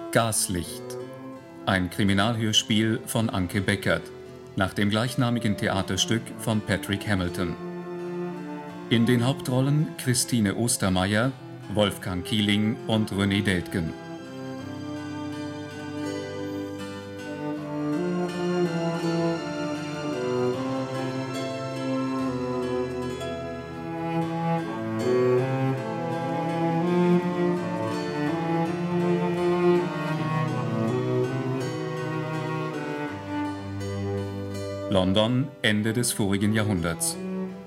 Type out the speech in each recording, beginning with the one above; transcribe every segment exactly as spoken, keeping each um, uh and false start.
Gaslicht. Ein Kriminalhörspiel von Anke Beckert nach dem gleichnamigen Theaterstück von Patrick Hamilton. In den Hauptrollen Christine Ostermeier, Wolfgang Kieling und René Deltgen. London, Ende des vorigen Jahrhunderts.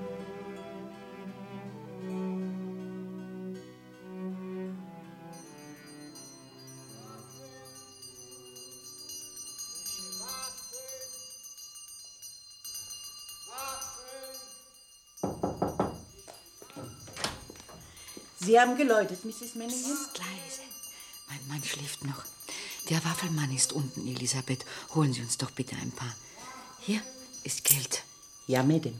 Sie haben geläutet, Misses Manningham? Psst, leise. Mein Mann schläft noch. Der Waffelmann ist unten, Elisabeth. Holen Sie uns doch bitte ein paar. Hier ist Geld. Ja, Mädchen.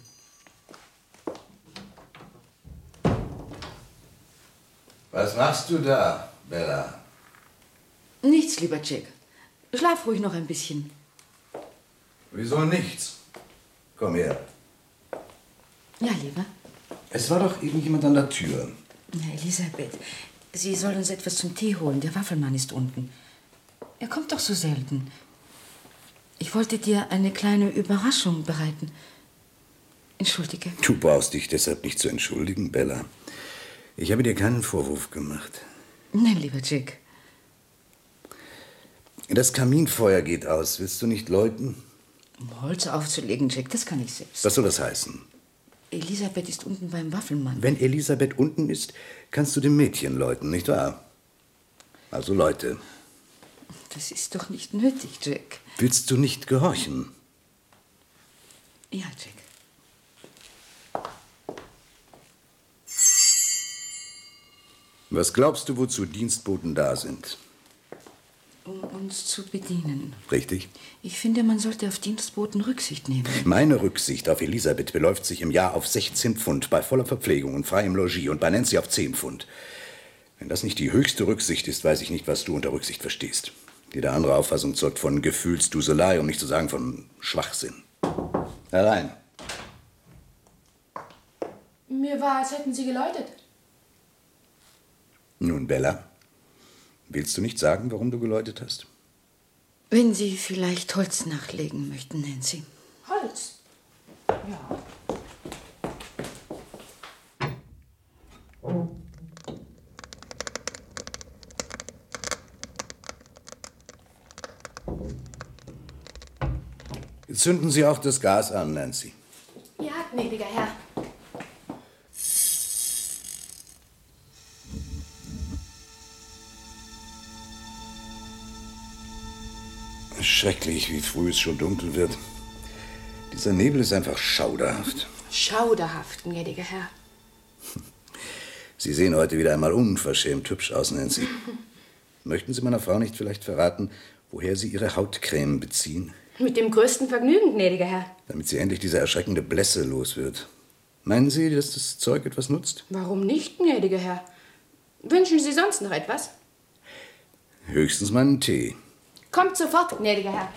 Was machst du da, Bella? Nichts, lieber Jack. Schlaf ruhig noch ein bisschen. Wieso nichts? Komm her. Ja, lieber. Es war doch eben jemand an der Tür. Ja, Elisabeth, Sie soll uns etwas zum Tee holen. Der Waffelmann ist unten. Er kommt doch so selten. Ich wollte dir eine kleine Überraschung bereiten. Entschuldige. Du brauchst dich deshalb nicht zu entschuldigen, Bella. Ich habe dir keinen Vorwurf gemacht. Nein, lieber Jack. Das Kaminfeuer geht aus. Willst du nicht läuten? Um Holz aufzulegen, Jack, das kann ich selbst. Was soll das heißen? Elisabeth ist unten beim Waffelmann. Wenn Elisabeth unten ist, kannst du dem Mädchen läuten, nicht wahr? Also läute. Das ist doch nicht nötig, Jack. Willst du nicht gehorchen? Ja, Jack. Was glaubst du, wozu Dienstboten da sind? Um uns zu bedienen. Richtig. Ich finde, man sollte auf Dienstboten Rücksicht nehmen. Meine Rücksicht auf Elisabeth beläuft sich im Jahr auf sechzehn Pfund, bei voller Verpflegung und freiem Logis, und bei Nancy auf zehn Pfund. Wenn das nicht die höchste Rücksicht ist, weiß ich nicht, was du unter Rücksicht verstehst. Jede andere Auffassung zeugt von Gefühlsduselei, um nicht zu sagen von Schwachsinn. Herein. Mir war, als hätten Sie geläutet. Nun, Bella, willst du nicht sagen, warum du geläutet hast? Wenn Sie vielleicht Holz nachlegen möchten, Nancy. Holz? Ja. Zünden Sie auch das Gas an, Nancy. Ja, gnädiger Herr. Schrecklich, wie früh es schon dunkel wird. Dieser Nebel ist einfach schauderhaft. Schauderhaft, gnädiger Herr. Sie sehen heute wieder einmal unverschämt hübsch aus, Nancy. Möchten Sie meiner Frau nicht vielleicht verraten, woher Sie Ihre Hautcreme beziehen? Mit dem größten Vergnügen, gnädiger Herr. Damit sie endlich diese erschreckende Blässe los wird. Meinen Sie, dass das Zeug etwas nutzt? Warum nicht, gnädiger Herr? Wünschen Sie sonst noch etwas? Höchstens meinen Tee. Kommt sofort, gnädiger Herr.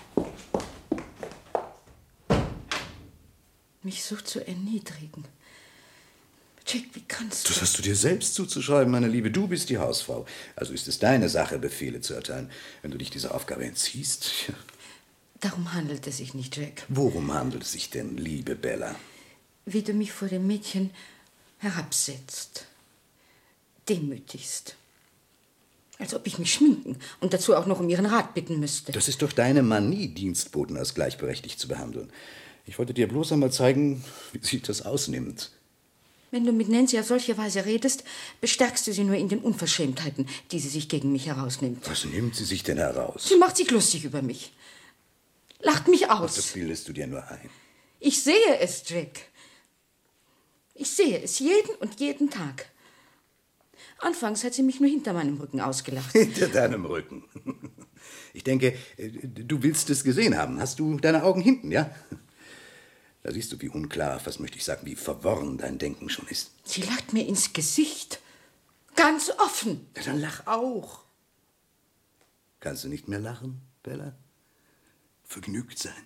Mich so zu erniedrigen. Jack, wie kannst du... Das hast du dir selbst zuzuschreiben, meine Liebe. Du bist die Hausfrau. Also ist es deine Sache, Befehle zu erteilen. Wenn du dich dieser Aufgabe entziehst... Ja. Darum handelt es sich nicht, Jack. Worum handelt es sich denn, liebe Bella? Wie du mich vor dem Mädchen herabsetzt. Demütigst. Als ob ich mich schminken und dazu auch noch um ihren Rat bitten müsste. Das ist doch deine Manie, Dienstboten als gleichberechtigt zu behandeln. Ich wollte dir bloß einmal zeigen, wie sich das ausnimmt. Wenn du mit Nancy auf solche Weise redest, bestärkst du sie nur in den Unverschämtheiten, die sie sich gegen mich herausnimmt. Was nimmt sie sich denn heraus? Sie macht sich lustig über mich. Lacht mich aus. Das bildest du dir nur ein. Ich sehe es, Jack. Ich sehe es jeden und jeden Tag. Anfangs hat sie mich nur hinter meinem Rücken ausgelacht. Hinter deinem Rücken? Ich denke, du willst es gesehen haben. Hast du deine Augen hinten, ja? Da siehst du, wie unklar, was möchte ich sagen, wie verworren dein Denken schon ist. Sie lacht mir ins Gesicht. Ganz offen. Ja, dann lach auch. Kannst du nicht mehr lachen, Bella? Vergnügt sein.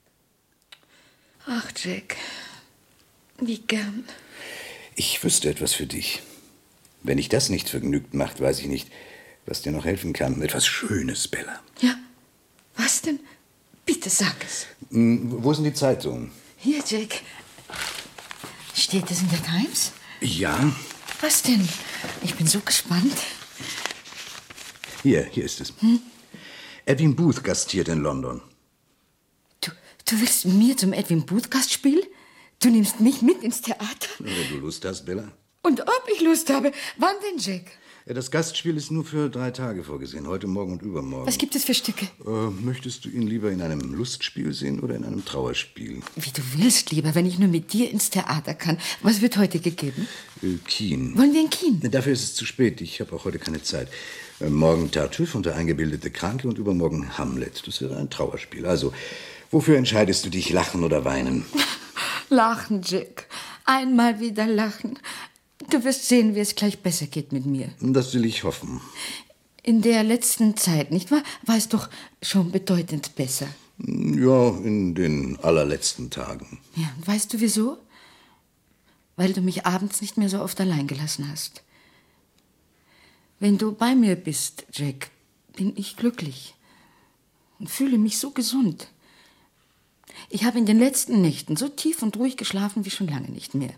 Ach, Jack, wie gern. Ich wüsste etwas für dich. Wenn dich das nicht vergnügt macht, weiß ich nicht, was dir noch helfen kann. Etwas Schönes, Bella. Ja, was denn? Bitte sag es. Hm, wo sind die Zeitungen? Hier, Jack. Steht das in der Times? Ja. Was denn? Ich bin so gespannt. Hier, hier ist es. Hm? Edwin Booth gastiert in London. Du, du willst mit mir zum Edwin Booth Gastspiel? Du nimmst mich mit ins Theater? Wenn du Lust hast, Bella. Und ob ich Lust habe. Wann denn, Jack? Das Gastspiel ist nur für drei Tage vorgesehen. Heute, morgen und übermorgen. Was gibt es für Stücke? Äh, möchtest du ihn lieber in einem Lustspiel sehen oder in einem Trauerspiel? Wie du willst, lieber, wenn ich nur mit dir ins Theater kann. Was wird heute gegeben? Äh, Keen. Wollen wir in Keen? Dafür ist es zu spät. Ich habe auch heute keine Zeit. Äh, morgen Tartüff und der eingebildete Kranke und übermorgen Hamlet. Das wäre ein Trauerspiel. Also, wofür entscheidest du dich, lachen oder weinen? Lachen, Jack. Einmal wieder lachen. Du wirst sehen, wie es gleich besser geht mit mir. Das will ich hoffen. In der letzten Zeit, nicht wahr? War es doch schon bedeutend besser. Ja, in den allerletzten Tagen. Ja, und weißt du wieso? Weil du mich abends nicht mehr so oft allein gelassen hast. Wenn du bei mir bist, Jack, bin ich glücklich und fühle mich so gesund. Ich habe in den letzten Nächten so tief und ruhig geschlafen wie schon lange nicht mehr.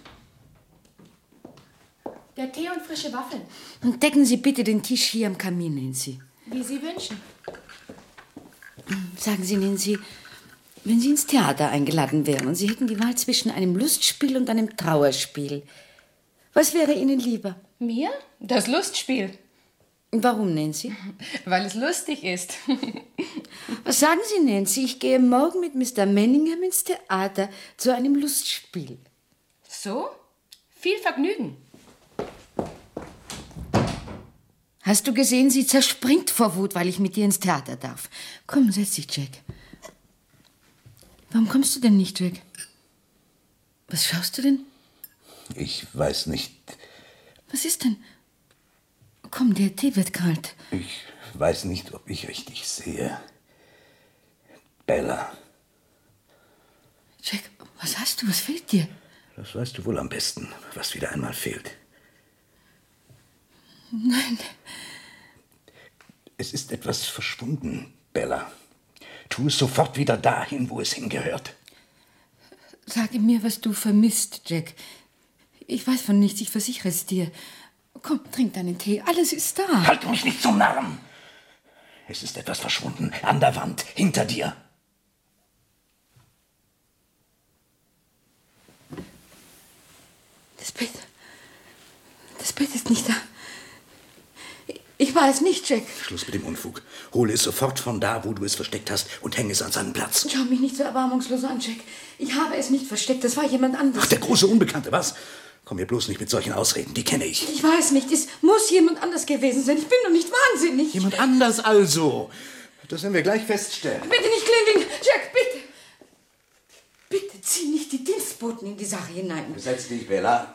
Der Tee und frische Waffeln. Und decken Sie bitte den Tisch hier am Kamin, Nancy. Wie Sie wünschen. Sagen Sie, Nancy, wenn Sie ins Theater eingeladen wären und Sie hätten die Wahl zwischen einem Lustspiel und einem Trauerspiel, was wäre Ihnen lieber? Mir? Das Lustspiel. Warum, Nancy? Weil es lustig ist. Was sagen Sie, Nancy? Ich gehe morgen mit Mister Manningham ins Theater zu einem Lustspiel. So? Viel Vergnügen. Hast du gesehen, sie zerspringt vor Wut, weil ich mit dir ins Theater darf. Komm, setz dich, Jack. Warum kommst du denn nicht, Jack? Was schaust du denn? Ich weiß nicht. Was ist denn? Komm, der Tee wird kalt. Ich weiß nicht, ob ich richtig sehe. Bella. Jack, was hast du? Was fehlt dir? Das weißt du wohl am besten, was wieder einmal fehlt. Nein. Es ist etwas verschwunden, Bella. Tu es sofort wieder dahin, wo es hingehört. Sage mir, was du vermisst, Jack. Ich weiß von nichts, ich versichere es dir. Komm, trink deinen Tee, alles ist da. Halt mich nicht zum Narren! Es ist etwas verschwunden, an der Wand, hinter dir. Das Bett. Das Bett ist nicht da. Ich war es nicht, Jack. Schluss mit dem Unfug. Hole es sofort von da, wo du es versteckt hast, und hänge es an seinen Platz. Schau mich nicht so erbarmungslos an, Jack. Ich habe es nicht versteckt, das war jemand anderes. Ach, der große Unbekannte, was? Komm mir bloß nicht mit solchen Ausreden, die kenne ich. Ich weiß nicht, es muss jemand anders gewesen sein. Ich bin doch nicht wahnsinnig. Jemand anders also? Das werden wir gleich feststellen. Bitte nicht klingeln, Jack, bitte. Bitte zieh nicht die Dienstboten in die Sache hinein. Setz dich, Bella.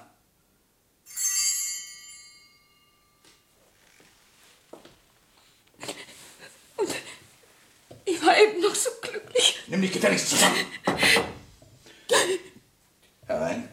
Ich war eben noch so glücklich. Nimm dich gefälligst zusammen. Herein.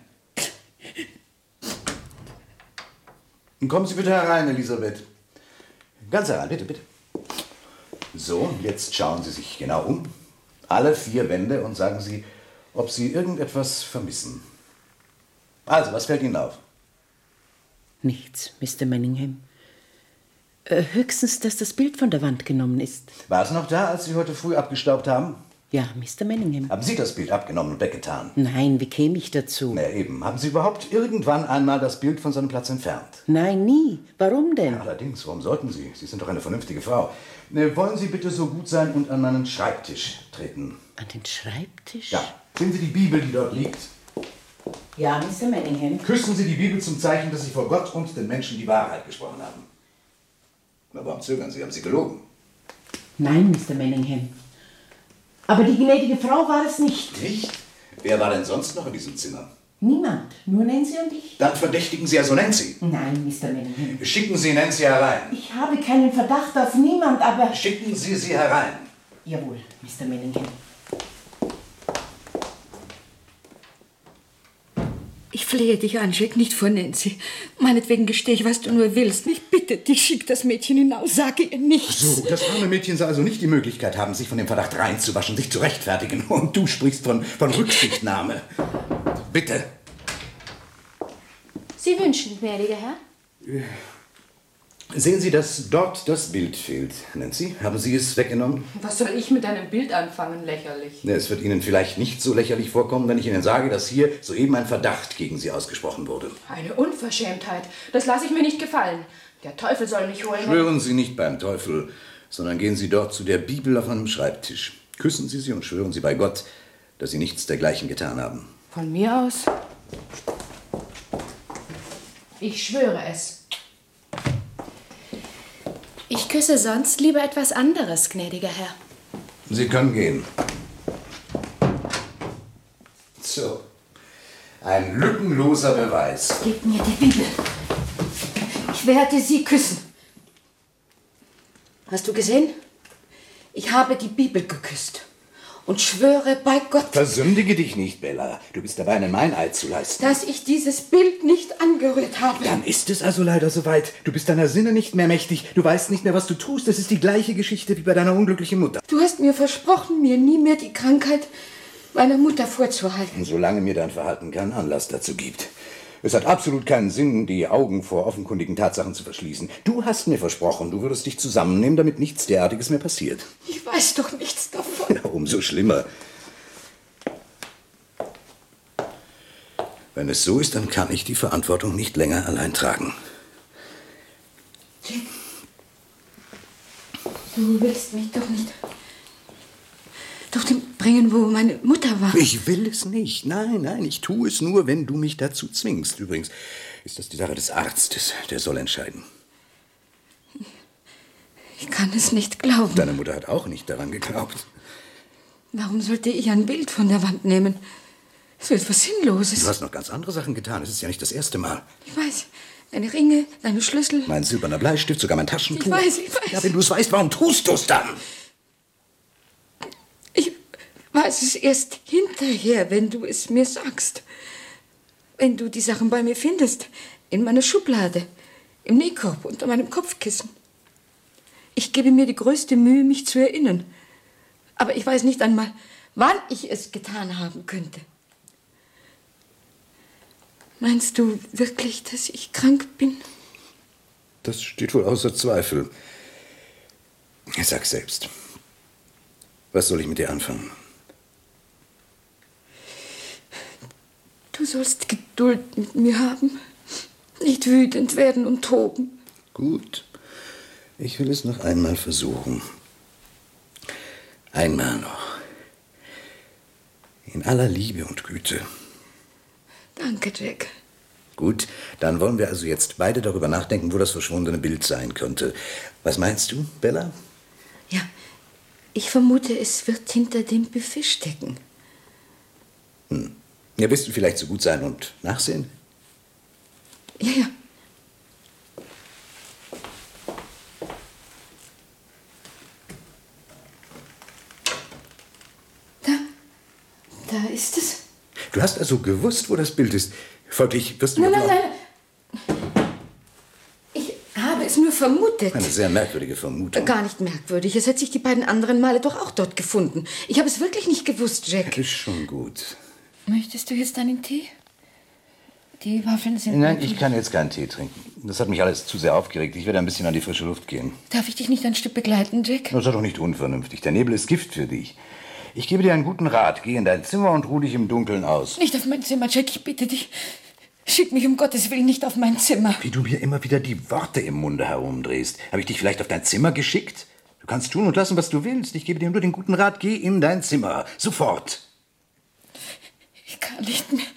Kommen Sie bitte herein, Elisabeth. Ganz herein, bitte, bitte. So, jetzt schauen Sie sich genau um. Alle vier Wände und sagen Sie, ob Sie irgendetwas vermissen. Also, was fällt Ihnen auf? Nichts, Mister Manningham. Äh, höchstens, dass das Bild von der Wand genommen ist. War es noch da, als Sie heute früh abgestaubt haben? Ja, Mister Manningham. Haben Sie das Bild abgenommen und weggetan? Nein, wie käme ich dazu? Na eben. Haben Sie überhaupt irgendwann einmal das Bild von seinem Platz entfernt? Nein, nie. Warum denn? Allerdings, warum sollten Sie? Sie sind doch eine vernünftige Frau. Ne, wollen Sie bitte so gut sein und an meinen Schreibtisch treten? An den Schreibtisch? Ja. Sehen Sie die Bibel, die dort liegt? Ja, Mister Manningham. Küssen Sie die Bibel zum Zeichen, dass Sie vor Gott und den Menschen die Wahrheit gesprochen haben. Na, warum zögern Sie? Haben Sie gelogen? Nein, Mister Manningham. Aber die gnädige Frau war es nicht. Nicht? Wer war denn sonst noch in diesem Zimmer? Niemand, nur Nancy und ich. Dann verdächtigen Sie also Nancy. Nein, Mister Manningham. Schicken Sie Nancy herein. Ich habe keinen Verdacht auf niemand, aber... Schicken Sie sie herein. Jawohl, Mister Manningham. Ich flehe dich an, Jack, nicht vor Nancy. Meinetwegen gestehe ich, was du nur willst. Ich bitte dich, schick das Mädchen hinaus, sage ihr nichts. So, das arme Mädchen soll also nicht die Möglichkeit haben, sich von dem Verdacht reinzuwaschen, sich zu rechtfertigen. Und du sprichst von, von Rücksichtnahme. Bitte. Sie wünschen, gnädiger Herr? Sehen Sie, dass dort das Bild fehlt, Nancy? Haben Sie es weggenommen? Was soll ich mit einem Bild anfangen? Lächerlich. Es wird Ihnen vielleicht nicht so lächerlich vorkommen, wenn ich Ihnen sage, dass hier soeben ein Verdacht gegen Sie ausgesprochen wurde. Eine Unverschämtheit. Das lasse ich mir nicht gefallen. Der Teufel soll mich holen. Schwören Sie nicht beim Teufel, sondern gehen Sie dort zu der Bibel auf einem Schreibtisch. Küssen Sie sie und schwören Sie bei Gott, dass Sie nichts dergleichen getan haben. Von mir aus? Ich schwöre es. Ich küsse sonst lieber etwas anderes, gnädiger Herr. Sie können gehen. So. Ein lückenloser Beweis. Gib mir die Bibel. Ich werde sie küssen. Hast du gesehen? Ich habe die Bibel geküsst. Und schwöre bei Gott, Versündige dich nicht, Bella. Du bist dabei, einen Meineid zu leisten. dass ich dieses Bild nicht angerührt habe. Dann ist es also leider soweit. Du bist deiner Sinne nicht mehr mächtig. Du weißt nicht mehr, was du tust. Das ist die gleiche Geschichte wie bei deiner unglücklichen Mutter. Du hast mir versprochen, mir nie mehr die Krankheit meiner Mutter vorzuhalten. Und solange mir dein Verhalten keinen Anlass dazu gibt. Es hat absolut keinen Sinn, die Augen vor offenkundigen Tatsachen zu verschließen. Du hast mir versprochen, du würdest dich zusammennehmen, damit nichts derartiges mehr passiert. Ich weiß doch nichts davon. Ja, umso schlimmer. Wenn es so ist, dann kann ich die Verantwortung nicht länger allein tragen. Jack, du willst mich doch nicht dorthin bringen, wo meine Mutter war. Ich will es nicht. Nein, nein, ich tue es nur, wenn du mich dazu zwingst. Übrigens ist das die Sache des Arztes. Der soll entscheiden. Ich kann es nicht glauben. Deine Mutter hat auch nicht daran geglaubt. Warum sollte ich ein Bild von der Wand nehmen? So etwas Sinnloses. Du hast noch ganz andere Sachen getan. Es ist ja nicht das erste Mal. Ich weiß. Deine Ringe, deine Schlüssel. Mein silberner Bleistift, sogar mein Taschentuch. Ich weiß, ich weiß. Ja, wenn du es weißt, warum tust du es dann? Ich weiß es erst hinterher, wenn du es mir sagst. Wenn du die Sachen bei mir findest. In meiner Schublade. Im Nähkorb, unter meinem Kopfkissen. Ich gebe mir die größte Mühe, mich zu erinnern. Aber ich weiß nicht einmal, wann ich es getan haben könnte. Meinst du wirklich, dass ich krank bin? Das steht wohl außer Zweifel. Sag selbst. Was soll ich mit dir anfangen? Du sollst Geduld mit mir haben. Nicht wütend werden und toben. Gut. Ich will es noch einmal versuchen. Einmal noch. In aller Liebe und Güte. Danke, Jack. Gut, dann wollen wir also jetzt beide darüber nachdenken, wo das verschwundene Bild sein könnte. Was meinst du, Bella? Ja, ich vermute, es wird hinter dem Buffet stecken. Hm. Ja, willst du vielleicht so gut sein und nachsehen? Ja, ja. Da, da ist es. Du hast also gewusst, wo das Bild ist. Folglich wirst du... Nein, nein, nein. Ich habe es nur vermutet. Eine sehr merkwürdige Vermutung. Gar nicht merkwürdig. Es hat sich die beiden anderen Male doch auch dort gefunden. Ich habe es wirklich nicht gewusst, Jack. Ist schon gut. Möchtest du jetzt einen Tee? Die Waffeln sind... Nein, ich kann jetzt keinen Tee trinken. Das hat mich alles zu sehr aufgeregt. Ich werde ein bisschen an die frische Luft gehen. Darf ich dich nicht ein Stück begleiten, Jack? Das ist doch nicht unvernünftig. Der Nebel ist Gift für dich. Ich gebe dir einen guten Rat. Geh in dein Zimmer und ruh dich im Dunkeln aus. Nicht auf mein Zimmer, Jack. Ich bitte dich. Schick mich um Gottes Willen nicht auf mein Zimmer. Wie du mir immer wieder die Worte im Munde herumdrehst. Habe ich dich vielleicht auf dein Zimmer geschickt? Du kannst tun und lassen, was du willst. Ich gebe dir nur den guten Rat. Geh in dein Zimmer. Sofort. Ich kann nicht mehr.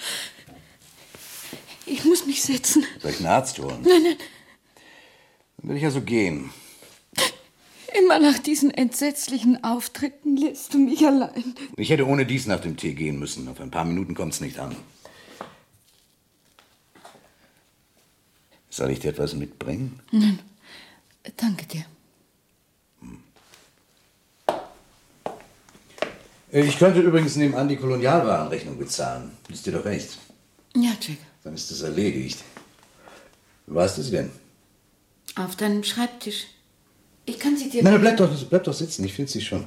Ich muss mich setzen. Soll ich einen Arzt holen? Nein, nein. Dann will ich also gehen. Immer nach diesen entsetzlichen Auftritten lässt du mich allein. Ich hätte ohne dies nach dem Tee gehen müssen. Auf ein paar Minuten kommt's nicht an. Soll ich dir etwas mitbringen? Nein, danke dir. Ich könnte übrigens nebenan die Kolonialwarenrechnung bezahlen. Ist dir doch recht. Ja, Jack. Dann ist es erledigt. Wo hast du sie denn? Auf deinem Schreibtisch. Ich kann sie dir... Nein, bleib doch, bleib doch sitzen, ich finde sie schon.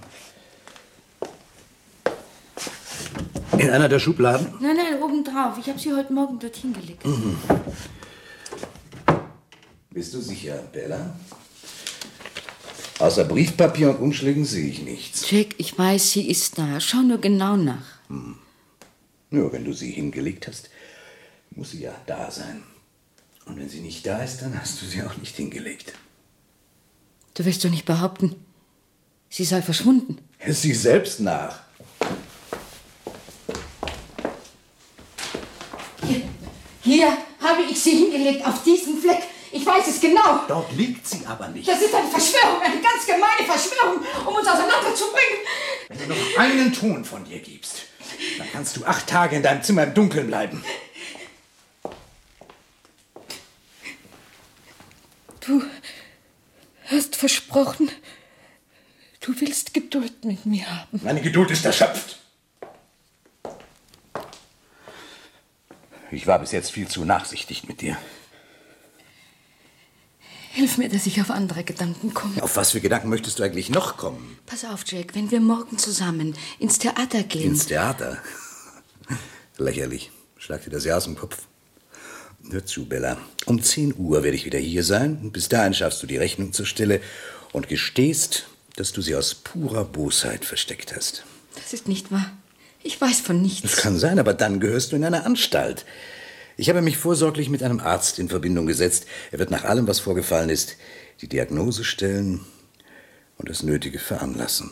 In einer der Schubladen? Nein, nein, oben drauf. Ich habe sie heute Morgen dorthin gelegt. Mhm. Bist du sicher, Bella? Außer Briefpapier und Umschlägen sehe ich nichts. Jack, ich weiß, sie ist da. Schau nur genau nach. Hm. Nur wenn du sie hingelegt hast, muss sie ja da sein. Und wenn sie nicht da ist, dann hast du sie auch nicht hingelegt. Du willst doch nicht behaupten, sie sei verschwunden. Sieh selbst nach. Hier, hier habe ich sie hingelegt, auf diesen Fleck. Ich weiß es genau. Dort liegt sie aber nicht. Das ist eine Verschwörung, eine ganz gemeine Verschwörung, um uns auseinanderzubringen. Wenn du noch einen Ton von dir gibst, dann kannst du acht Tage in deinem Zimmer im Dunkeln bleiben. Du hast versprochen, du willst Geduld mit mir haben. Meine Geduld ist erschöpft. Ich war bis jetzt viel zu nachsichtig mit dir. Hilf mir, dass ich auf andere Gedanken komme. Auf was für Gedanken möchtest du eigentlich noch kommen? Pass auf, Jack, wenn wir morgen zusammen ins Theater gehen... Ins Theater? Lächerlich. Schlag dir das ja aus dem Kopf. Hör zu, Bella. Um zehn Uhr werde ich wieder hier sein. Und bis dahin schaffst du die Rechnung zur Stelle und gestehst, dass du sie aus purer Bosheit versteckt hast. Das ist nicht wahr. Ich weiß von nichts. Das kann sein, aber dann gehörst du in eine Anstalt. Ich habe mich vorsorglich mit einem Arzt in Verbindung gesetzt. Er wird nach allem, was vorgefallen ist, die Diagnose stellen und das Nötige veranlassen.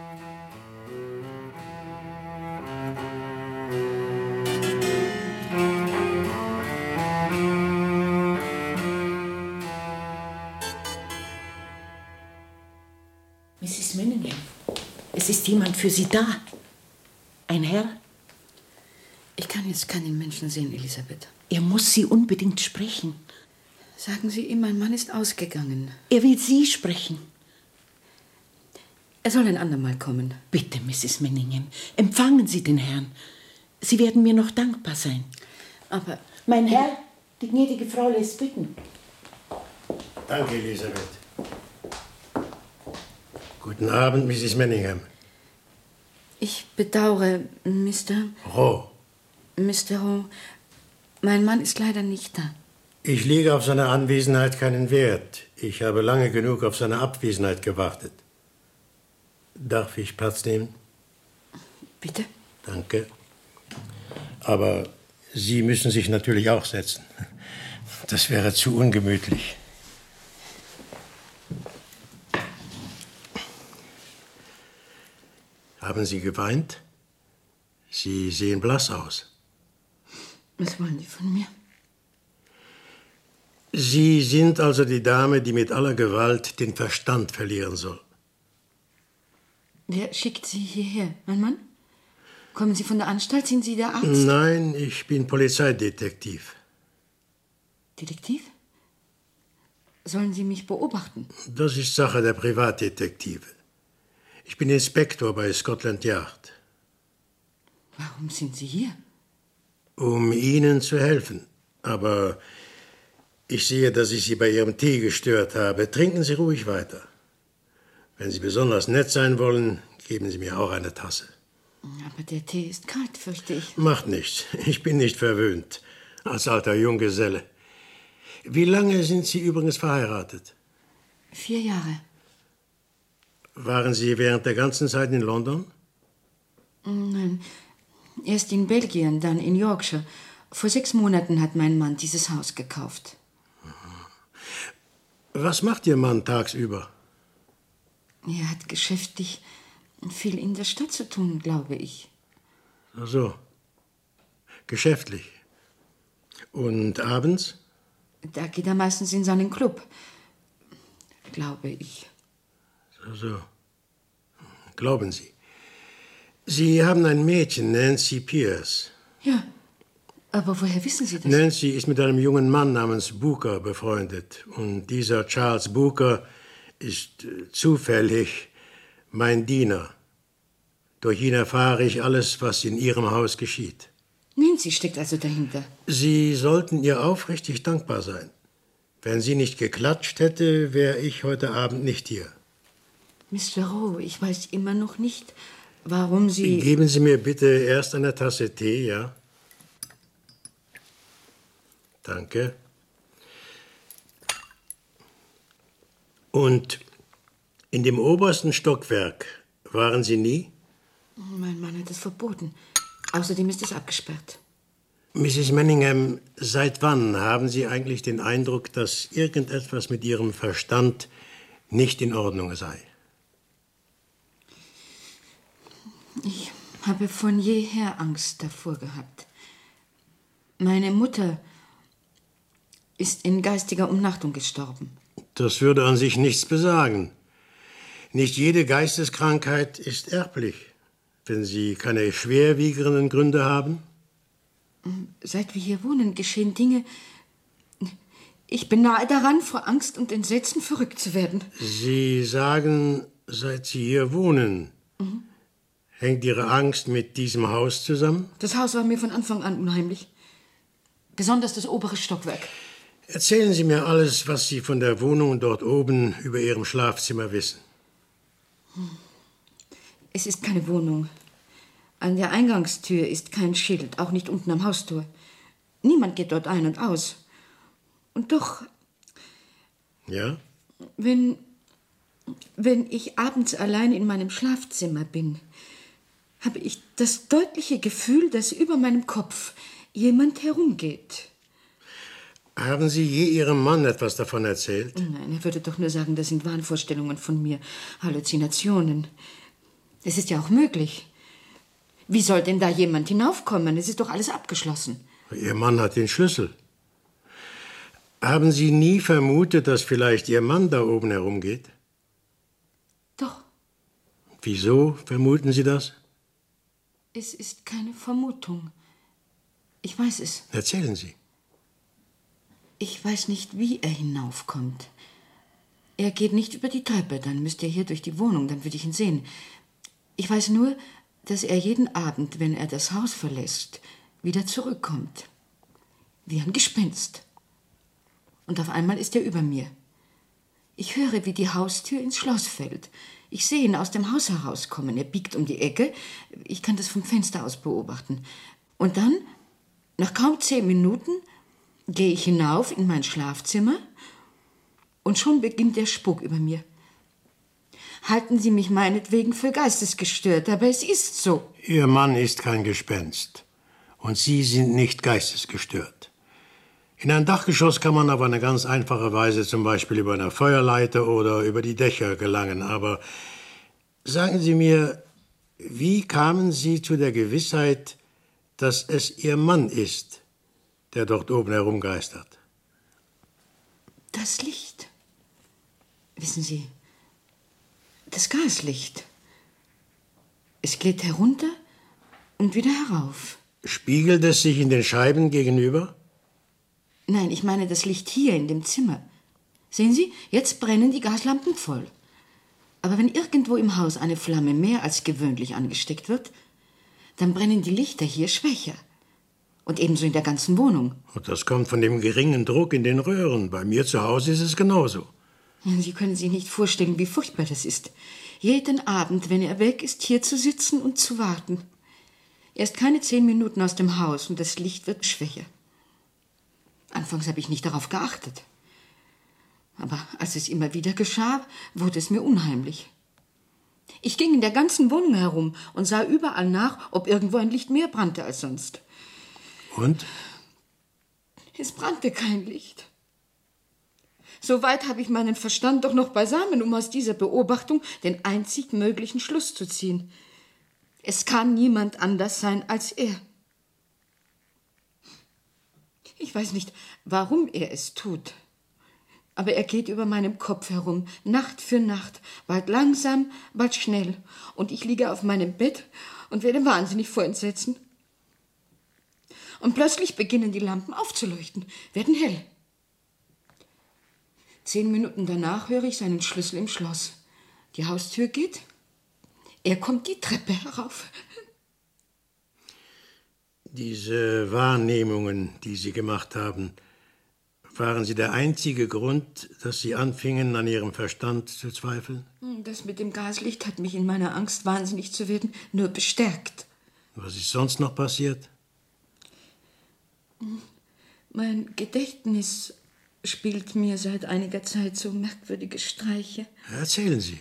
Misses Manningham, es ist jemand für Sie da. Ein Herr? Ich kann jetzt keinen Menschen sehen, Elisabeth. Er muss Sie unbedingt sprechen. Sagen Sie ihm, mein Mann ist ausgegangen. Er will Sie sprechen. Er soll ein andermal kommen. Bitte, Misses Manningham, empfangen Sie den Herrn. Sie werden mir noch dankbar sein. Aber... Mein Herr, die gnädige Frau lässt bitten. Danke, Elisabeth. Guten Abend, Misses Manningham. Ich bedauere, Mister... Rowe. Mister Rowe, mein Mann ist leider nicht da. Ich lege auf seine Anwesenheit keinen Wert. Ich habe lange genug auf seine Abwesenheit gewartet. Darf ich Platz nehmen? Bitte? Danke. Aber Sie müssen sich natürlich auch setzen. Das wäre zu ungemütlich. Haben Sie geweint? Sie sehen blass aus. Was wollen Sie von mir? Sie sind also die Dame, die mit aller Gewalt den Verstand verlieren soll. Wer schickt Sie hierher? Mein Mann? Kommen Sie von der Anstalt? Sind Sie der Arzt? Nein, ich bin Polizeidetektiv. Detektiv? Sollen Sie mich beobachten? Das ist Sache der Privatdetektive. Ich bin Inspektor bei Scotland Yard. Warum sind Sie hier? Um Ihnen zu helfen. Aber ich sehe, dass ich Sie bei Ihrem Tee gestört habe. Trinken Sie ruhig weiter. Wenn Sie besonders nett sein wollen, geben Sie mir auch eine Tasse. Aber der Tee ist kalt, fürchte ich. Macht nichts. Ich bin nicht verwöhnt. Als alter Junggeselle. Wie lange sind Sie übrigens verheiratet? Vier Jahre. Waren Sie während der ganzen Zeit in London? Nein. Erst in Belgien, dann in Yorkshire. Vor sechs Monaten hat mein Mann dieses Haus gekauft. Was macht Ihr Mann tagsüber? Er hat geschäftlich viel in der Stadt zu tun, glaube ich. So, so. Geschäftlich. Und abends? Da geht er meistens in seinen Club. Glaube ich. So, so. Glauben Sie. Sie haben ein Mädchen, Nancy Pierce. Ja, Aber woher wissen Sie das? Nancy ist mit einem jungen Mann namens Booker befreundet. Und dieser Charles Booker ist äh, zufällig mein Diener. Durch ihn erfahre ich alles, was in Ihrem Haus geschieht. Nancy steckt also dahinter. Sie sollten ihr aufrichtig dankbar sein. Wenn sie nicht geklatscht hätte, wäre ich heute Abend nicht hier. Mister Rowe, ich weiß immer noch nicht, warum Sie... Geben Sie mir bitte erst eine Tasse Tee, ja? Danke. Und in dem obersten Stockwerk waren Sie nie? Mein Mann hat es verboten. Außerdem ist es abgesperrt. Misses Manningham, seit wann haben Sie eigentlich den Eindruck, dass irgendetwas mit Ihrem Verstand nicht in Ordnung sei? Ich habe von jeher Angst davor gehabt. Meine Mutter ist in geistiger Umnachtung gestorben. Das würde an sich nichts besagen. Nicht jede Geisteskrankheit ist erblich, wenn Sie keine schwerwiegenden Gründe haben. Seit wir hier wohnen, geschehen Dinge... Ich bin nahe daran, vor Angst und Entsetzen verrückt zu werden. Sie sagen, seit Sie hier wohnen. Mhm. Hängt Ihre Angst mit diesem Haus zusammen? Das Haus war mir von Anfang an unheimlich. Besonders das obere Stockwerk. Erzählen Sie mir alles, was Sie von der Wohnung dort oben über Ihrem Schlafzimmer wissen. Es ist keine Wohnung. An der Eingangstür ist kein Schild, auch nicht unten am Haustor. Niemand geht dort ein und aus. Und doch... Ja? Wenn, wenn ich abends allein in meinem Schlafzimmer bin, habe ich das deutliche Gefühl, dass über meinem Kopf jemand herumgeht. Haben Sie je Ihrem Mann etwas davon erzählt? Nein, er würde doch nur sagen, das sind Wahnvorstellungen von mir, Halluzinationen. Es ist ja auch möglich. Wie soll denn da jemand hinaufkommen? Es ist doch alles abgeschlossen. Ihr Mann hat den Schlüssel. Haben Sie nie vermutet, dass vielleicht Ihr Mann da oben herumgeht? Doch. Wieso vermuten Sie das? Es ist keine Vermutung. Ich weiß es. Erzählen Sie. Ich weiß nicht, wie er hinaufkommt. Er geht nicht über die Treppe, dann müsste er hier durch die Wohnung, dann würde ich ihn sehen. Ich weiß nur, dass er jeden Abend, wenn er das Haus verlässt, wieder zurückkommt. Wie ein Gespenst. Und auf einmal ist er über mir. Ich höre, wie die Haustür ins Schloss fällt. Ich sehe ihn aus dem Haus herauskommen. Er biegt um die Ecke. Ich kann das vom Fenster aus beobachten. Und dann, nach kaum zehn Minuten, gehe ich hinauf in mein Schlafzimmer und schon beginnt der Spuk über mir. Halten Sie mich meinetwegen für geistesgestört, aber es ist so. Ihr Mann ist kein Gespenst und Sie sind nicht geistesgestört. In ein Dachgeschoss kann man auf eine ganz einfache Weise zum Beispiel über eine Feuerleiter oder über die Dächer gelangen. Aber sagen Sie mir, wie kamen Sie zu der Gewissheit, dass es Ihr Mann ist, der dort oben herumgeistert? Das Licht. Wissen Sie, das Gaslicht. Es geht herunter und wieder herauf. Spiegelt es sich in den Scheiben gegenüber? Nein, ich meine das Licht hier in dem Zimmer. Sehen Sie, jetzt brennen die Gaslampen voll. Aber wenn irgendwo im Haus eine Flamme mehr als gewöhnlich angesteckt wird, dann brennen die Lichter hier schwächer. Und ebenso in der ganzen Wohnung. Und das kommt von dem geringen Druck in den Röhren. Bei mir zu Hause ist es genauso. Sie können sich nicht vorstellen, wie furchtbar das ist. Jeden Abend, wenn er weg ist, hier zu sitzen und zu warten. Er ist keine zehn Minuten aus dem Haus und das Licht wird schwächer. Anfangs habe ich nicht darauf geachtet. Aber als es immer wieder geschah, wurde es mir unheimlich. Ich ging in der ganzen Wohnung herum und sah überall nach, ob irgendwo ein Licht mehr brannte als sonst. Und? Es brannte kein Licht. Soweit habe ich meinen Verstand doch noch beisammen, um aus dieser Beobachtung den einzig möglichen Schluss zu ziehen. Es kann niemand anders sein als er. Ich weiß nicht, warum er es tut. Aber er geht über meinem Kopf herum, Nacht für Nacht, bald langsam, bald schnell. Und ich liege auf meinem Bett und werde wahnsinnig vor Entsetzen. Und plötzlich beginnen die Lampen aufzuleuchten, werden hell. Zehn Minuten danach höre ich seinen Schlüssel im Schloss. Die Haustür geht. Er kommt die Treppe herauf. Diese Wahrnehmungen, die Sie gemacht haben, waren sie der einzige Grund, dass Sie anfingen, an Ihrem Verstand zu zweifeln? Das mit dem Gaslicht hat mich in meiner Angst, wahnsinnig zu werden, nur bestärkt. Was ist sonst noch passiert? Mein Gedächtnis spielt mir seit einiger Zeit so merkwürdige Streiche. Erzählen Sie.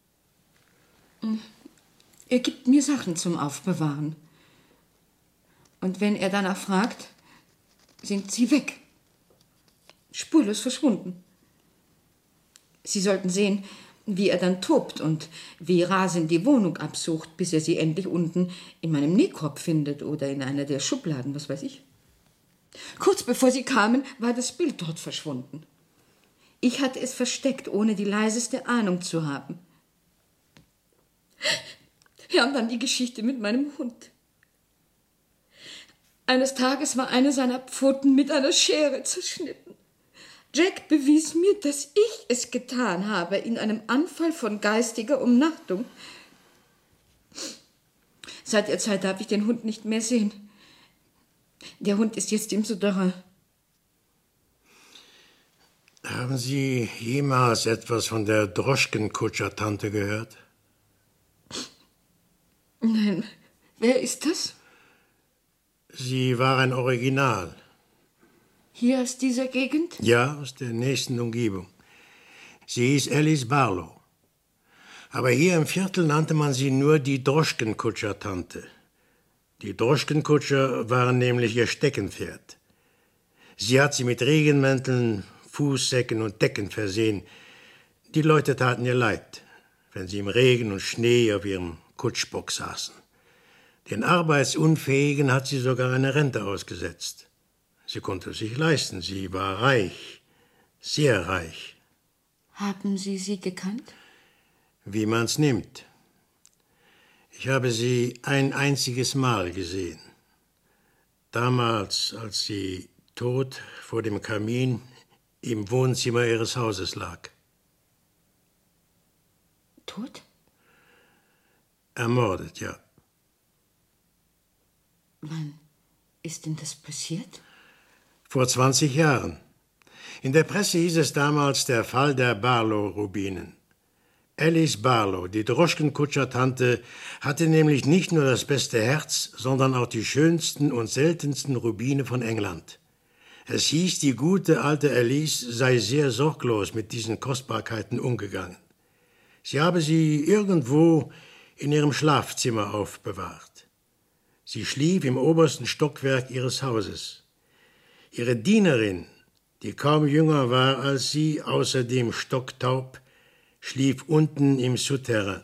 Er gibt mir Sachen zum Aufbewahren. Und wenn er danach fragt, sind sie weg. Spurlos verschwunden. Sie sollten sehen, wie er dann tobt und wie rasend die Wohnung absucht, bis er sie endlich unten in meinem Nähkorb findet oder in einer der Schubladen, was weiß ich. Kurz bevor sie kamen, war das Bild dort verschwunden. Ich hatte es versteckt, ohne die leiseste Ahnung zu haben. Ja, und dann die Geschichte mit meinem Hund. Eines Tages war eine seiner Pfoten mit einer Schere zerschnitten. Jack bewies mir, dass ich es getan habe, in einem Anfall von geistiger Umnachtung. Seit der Zeit darf ich den Hund nicht mehr sehen. Der Hund ist jetzt im Souterrain. Haben Sie jemals etwas von der Droschkenkutscher-Tante gehört? Nein, wer ist das? Sie war ein Original. Hier aus dieser Gegend? Ja, aus der nächsten Umgebung. Sie hieß Alice Barlow. Aber hier im Viertel nannte man sie nur die Droschkenkutscher-Tante. Die Droschkenkutscher waren nämlich ihr Steckenpferd. Sie hat sie mit Regenmänteln, Fußsäcken und Decken versehen. Die Leute taten ihr leid, wenn sie im Regen und Schnee auf ihrem Kutschbock saßen. Den Arbeitsunfähigen hat sie sogar eine Rente ausgesetzt. Sie konnte es sich leisten. Sie war reich, sehr reich. Haben Sie sie gekannt? Wie man's nimmt. Ich habe sie ein einziges Mal gesehen. Damals, als sie tot vor dem Kamin im Wohnzimmer ihres Hauses lag. Tot? Ermordet, ja. Wann ist denn das passiert? Vor zwanzig Jahren. In der Presse hieß es damals der Fall der Barlow-Rubinen. Alice Barlow, die Droschkenkutscher-Tante, hatte nämlich nicht nur das beste Herz, sondern auch die schönsten und seltensten Rubine von England. Es hieß, die gute alte Alice sei sehr sorglos mit diesen Kostbarkeiten umgegangen. Sie habe sie irgendwo in ihrem Schlafzimmer aufbewahrt. Sie schlief im obersten Stockwerk ihres Hauses. Ihre Dienerin, die kaum jünger war als sie, außerdem stocktaub, schlief unten im Souterrain.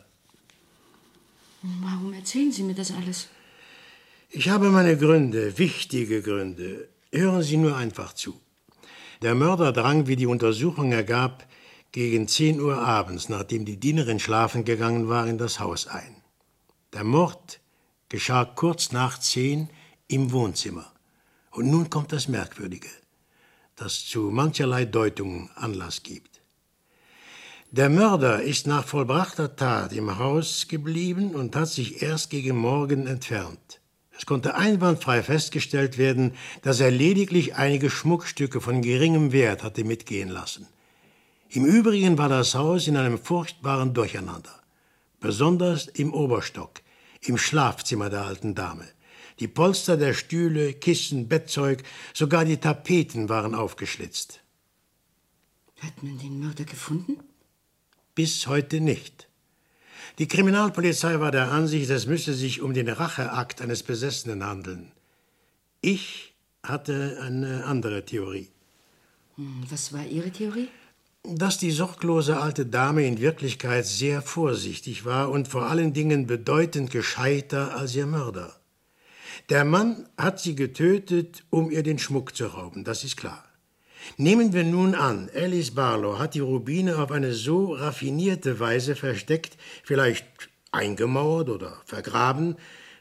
Warum erzählen Sie mir das alles? Ich habe meine Gründe, wichtige Gründe. Hören Sie nur einfach zu. Der Mörder drang, wie die Untersuchung ergab, gegen zehn Uhr abends, nachdem die Dienerin schlafen gegangen war, in das Haus ein. Der Mord geschah kurz nach zehn im Wohnzimmer. Und nun kommt das Merkwürdige, das zu mancherlei Deutungen Anlass gibt. Der Mörder ist nach vollbrachter Tat im Haus geblieben und hat sich erst gegen Morgen entfernt. Es konnte einwandfrei festgestellt werden, dass er lediglich einige Schmuckstücke von geringem Wert hatte mitgehen lassen. Im Übrigen war das Haus in einem furchtbaren Durcheinander. Besonders im Oberstock, im Schlafzimmer der alten Dame. Die Polster der Stühle, Kissen, Bettzeug, sogar die Tapeten waren aufgeschlitzt. Hat man den Mörder gefunden? Bis heute nicht. Die Kriminalpolizei war der Ansicht, es müsse sich um den Racheakt eines Besessenen handeln. Ich hatte eine andere Theorie. Was war Ihre Theorie? Dass die sorglose alte Dame in Wirklichkeit sehr vorsichtig war und vor allen Dingen bedeutend gescheiter als ihr Mörder. Der Mann hat sie getötet, um ihr den Schmuck zu rauben, das ist klar. Nehmen wir nun an, Alice Barlow hat die Rubine auf eine so raffinierte Weise versteckt, vielleicht eingemauert oder vergraben,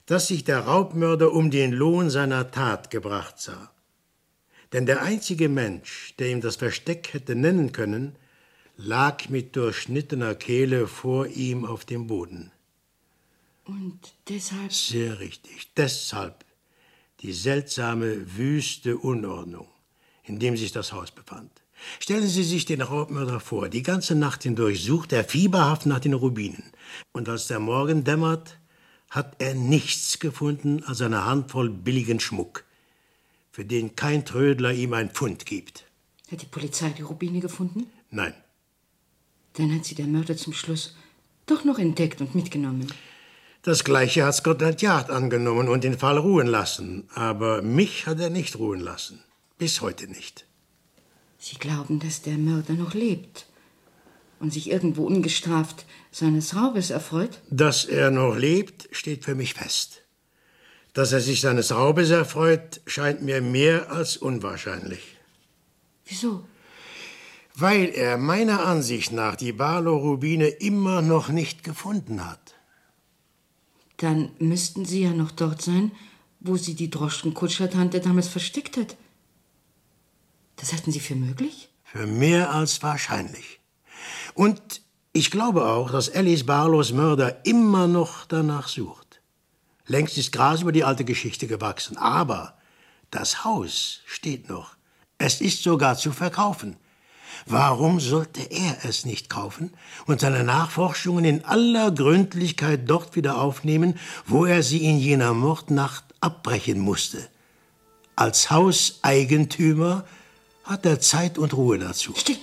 dass sich der Raubmörder um den Lohn seiner Tat gebracht sah. Denn der einzige Mensch, der ihm das Versteck hätte nennen können, lag mit durchschnittener Kehle vor ihm auf dem Boden. Und deshalb? Sehr richtig, deshalb die seltsame, wüste Unordnung, in dem sich das Haus befand. Stellen Sie sich den Raubmörder vor. Die ganze Nacht hindurch sucht er fieberhaft nach den Rubinen. Und als der Morgen dämmert, hat er nichts gefunden als eine Handvoll billigen Schmuck, für den kein Trödler ihm ein Pfund gibt. Hat die Polizei die Rubine gefunden? Nein. Dann hat sie der Mörder zum Schluss doch noch entdeckt und mitgenommen. Das Gleiche hat Scotland Yard angenommen und den Fall ruhen lassen. Aber mich hat er nicht ruhen lassen. Bis heute nicht. Sie glauben, dass der Mörder noch lebt und sich irgendwo ungestraft seines Raubes erfreut? Dass er noch lebt, steht für mich fest. Dass er sich seines Raubes erfreut, scheint mir mehr als unwahrscheinlich. Wieso? Weil er meiner Ansicht nach die Barlow-Rubine immer noch nicht gefunden hat. Dann müssten Sie ja noch dort sein, wo sie die Droschkenkutschertante damals versteckt hat. Das halten Sie für möglich? Für mehr als wahrscheinlich. Und ich glaube auch, dass Alice Barlows Mörder immer noch danach sucht. Längst ist Gras über die alte Geschichte gewachsen. Aber das Haus steht noch. Es ist sogar zu verkaufen. Warum sollte er es nicht kaufen und seine Nachforschungen in aller Gründlichkeit dort wieder aufnehmen, wo er sie in jener Mordnacht abbrechen musste? Als Hauseigentümer hat er Zeit und Ruhe dazu. Still!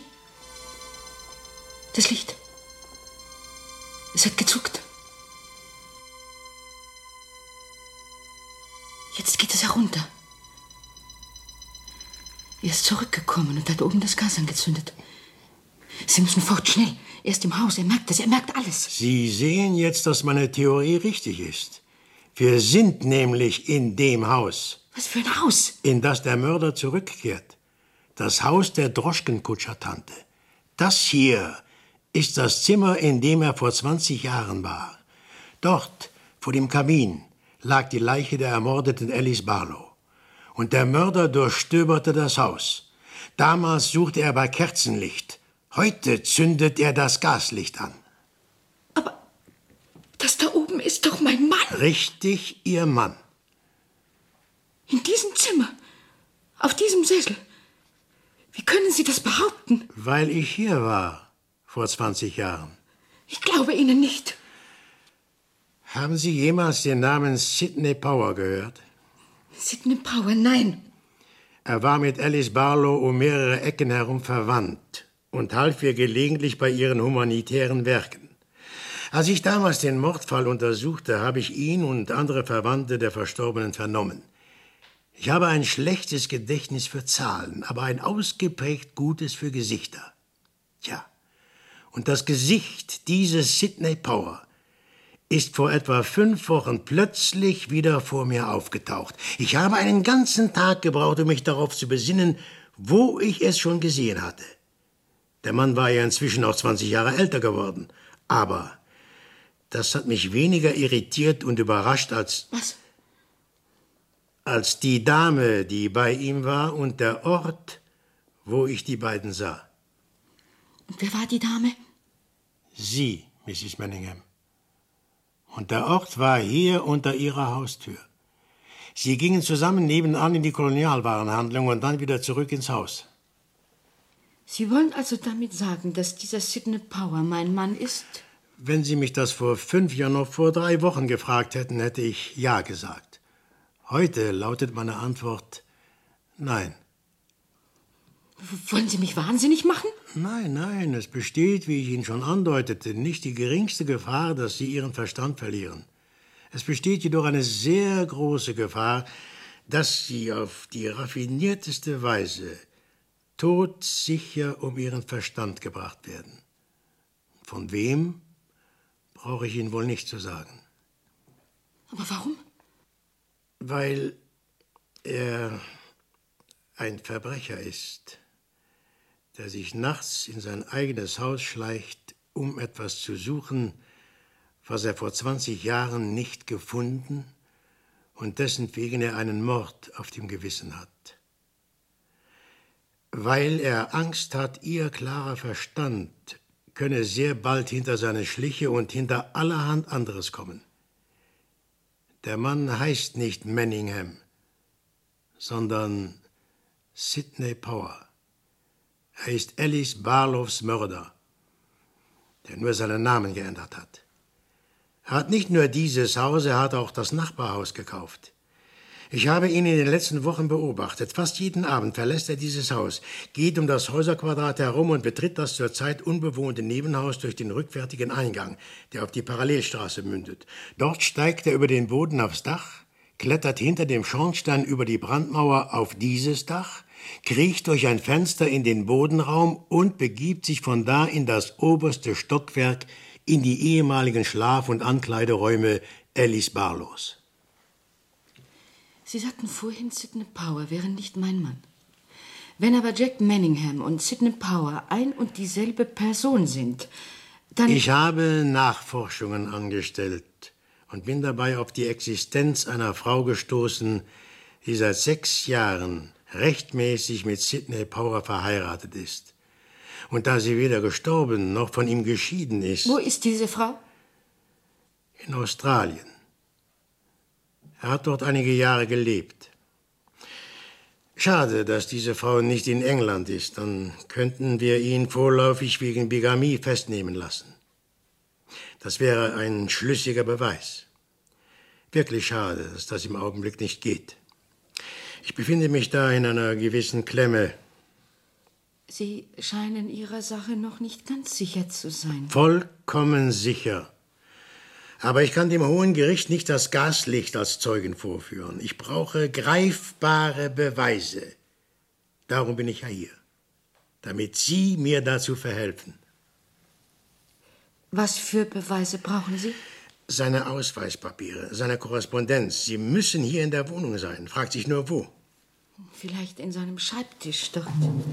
Das Licht. Es hat gezuckt. Jetzt geht es herunter. Er ist zurückgekommen und hat oben das Gas angezündet. Sie müssen fort, schnell. Er ist im Haus, er merkt es, er merkt alles. Sie sehen jetzt, dass meine Theorie richtig ist. Wir sind nämlich in dem Haus. Was für ein Haus? In das der Mörder zurückkehrt. Das Haus der Droschkenkutschertante. Das hier ist das Zimmer, in dem er vor zwanzig Jahren war. Dort, vor dem Kamin, lag die Leiche der ermordeten Alice Barlow. Und der Mörder durchstöberte das Haus. Damals suchte er bei Kerzenlicht. Heute zündet er das Gaslicht an. Aber das da oben ist doch mein Mann. Richtig, Ihr Mann. In diesem Zimmer, auf diesem Sessel. Wie können Sie das behaupten? Weil ich hier war, vor zwanzig Jahren. Ich glaube Ihnen nicht. Haben Sie jemals den Namen Sidney Power gehört? Sidney Power, nein. Er war mit Alice Barlow um mehrere Ecken herum verwandt und half ihr gelegentlich bei ihren humanitären Werken. Als ich damals den Mordfall untersuchte, habe ich ihn und andere Verwandte der Verstorbenen vernommen. Ich habe ein schlechtes Gedächtnis für Zahlen, aber ein ausgeprägt gutes für Gesichter. Tja, und das Gesicht dieses Sidney Power ist vor etwa fünf Wochen plötzlich wieder vor mir aufgetaucht. Ich habe einen ganzen Tag gebraucht, um mich darauf zu besinnen, wo ich es schon gesehen hatte. Der Mann war ja inzwischen auch zwanzig Jahre älter geworden. Aber das hat mich weniger irritiert und überrascht als... Was? Als die Dame, die bei ihm war, und der Ort, wo ich die beiden sah. Und wer war die Dame? Sie, Missus Manningham. Und der Ort war hier unter ihrer Haustür. Sie gingen zusammen nebenan in die Kolonialwarenhandlung und dann wieder zurück ins Haus. Sie wollen also damit sagen, dass dieser Sidney Power mein Mann ist? Wenn Sie mich das vor fünf, ja noch vor drei Wochen gefragt hätten, hätte ich ja gesagt. Heute lautet meine Antwort nein. Wollen Sie mich wahnsinnig machen? Nein, nein, es besteht, wie ich Ihnen schon andeutete, nicht die geringste Gefahr, dass Sie Ihren Verstand verlieren. Es besteht jedoch eine sehr große Gefahr, dass Sie auf die raffinierteste Weise todsicher um Ihren Verstand gebracht werden. Von wem, brauche ich Ihnen wohl nicht zu sagen. Aber warum? Weil er ein Verbrecher ist, der sich nachts in sein eigenes Haus schleicht, um etwas zu suchen, was er vor zwanzig Jahren nicht gefunden und dessen wegen er einen Mord auf dem Gewissen hat. Weil er Angst hat, ihr klarer Verstand könne sehr bald hinter seine Schliche und hinter allerhand anderes kommen. Der Mann heißt nicht Manningham, sondern Sidney Power. Er ist Alice Barlows Mörder, der nur seinen Namen geändert hat. Er hat nicht nur dieses Haus, er hat auch das Nachbarhaus gekauft. Ich habe ihn in den letzten Wochen beobachtet. Fast jeden Abend verlässt er dieses Haus, geht um das Häuserquadrat herum und betritt das zurzeit unbewohnte Nebenhaus durch den rückwärtigen Eingang, der auf die Parallelstraße mündet. Dort steigt er über den Boden aufs Dach, klettert hinter dem Schornstein über die Brandmauer auf dieses Dach, kriecht durch ein Fenster in den Bodenraum und begibt sich von da in das oberste Stockwerk in die ehemaligen Schlaf- und Ankleideräume Alice Barlows. Sie sagten vorhin, Sidney Power wäre nicht mein Mann. Wenn aber Jack Manningham und Sidney Power ein und dieselbe Person sind, dann... Ich habe Nachforschungen angestellt und bin dabei auf die Existenz einer Frau gestoßen, die seit sechs Jahren rechtmäßig mit Sidney Power verheiratet ist. Und da sie weder gestorben noch von ihm geschieden ist... Wo ist diese Frau? In Australien. Er hat dort einige Jahre gelebt. Schade, dass diese Frau nicht in England ist. Dann könnten wir ihn vorläufig wegen Bigamie festnehmen lassen. Das wäre ein schlüssiger Beweis. Wirklich schade, dass das im Augenblick nicht geht. Ich befinde mich da in einer gewissen Klemme. Sie scheinen Ihrer Sache noch nicht ganz sicher zu sein. Vollkommen sicher. Aber ich kann dem Hohen Gericht nicht das Gaslicht als Zeugen vorführen. Ich brauche greifbare Beweise. Darum bin ich ja hier, damit Sie mir dazu verhelfen. Was für Beweise brauchen Sie? Seine Ausweispapiere, seine Korrespondenz. Sie müssen hier in der Wohnung sein. Fragt sich nur, wo. Vielleicht in seinem Schreibtisch dort.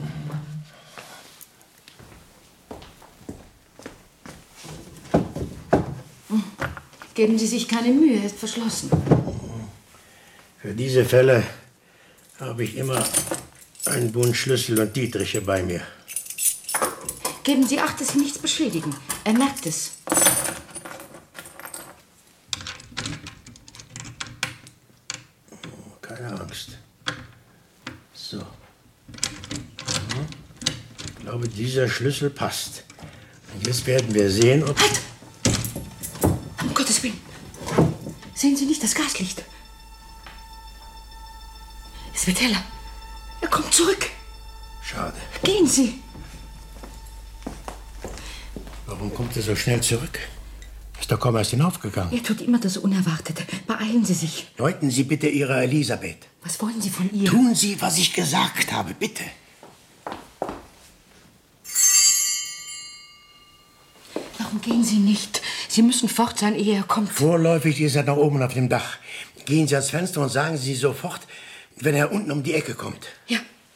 Geben Sie sich keine Mühe, er ist verschlossen. Für diese Fälle habe ich immer einen Bund Schlüssel und Dietriche bei mir. Geben Sie Acht, dass Sie nichts beschädigen. Er merkt es. Keine Angst. So. Ich glaube, dieser Schlüssel passt. Und jetzt werden wir sehen, ob... Halt! Um Gottes Willen. Sehen Sie nicht das Gaslicht? Es wird heller. Er kommt zurück. Schade. Gehen Sie. Warum kommt er so schnell zurück? Ist doch kaum erst hinaufgegangen. Er tut immer das Unerwartete. Beeilen Sie sich. Deuten Sie bitte Ihre Elisabeth. Was wollen Sie von ihr? Tun Sie, was ich gesagt habe, bitte. Warum gehen Sie nicht? Sie müssen fort sein, ehe er kommt. Vorläufig ist er da oben auf dem Dach. Gehen Sie ans Fenster und sagen Sie sofort, wenn er unten um die Ecke kommt. Ja.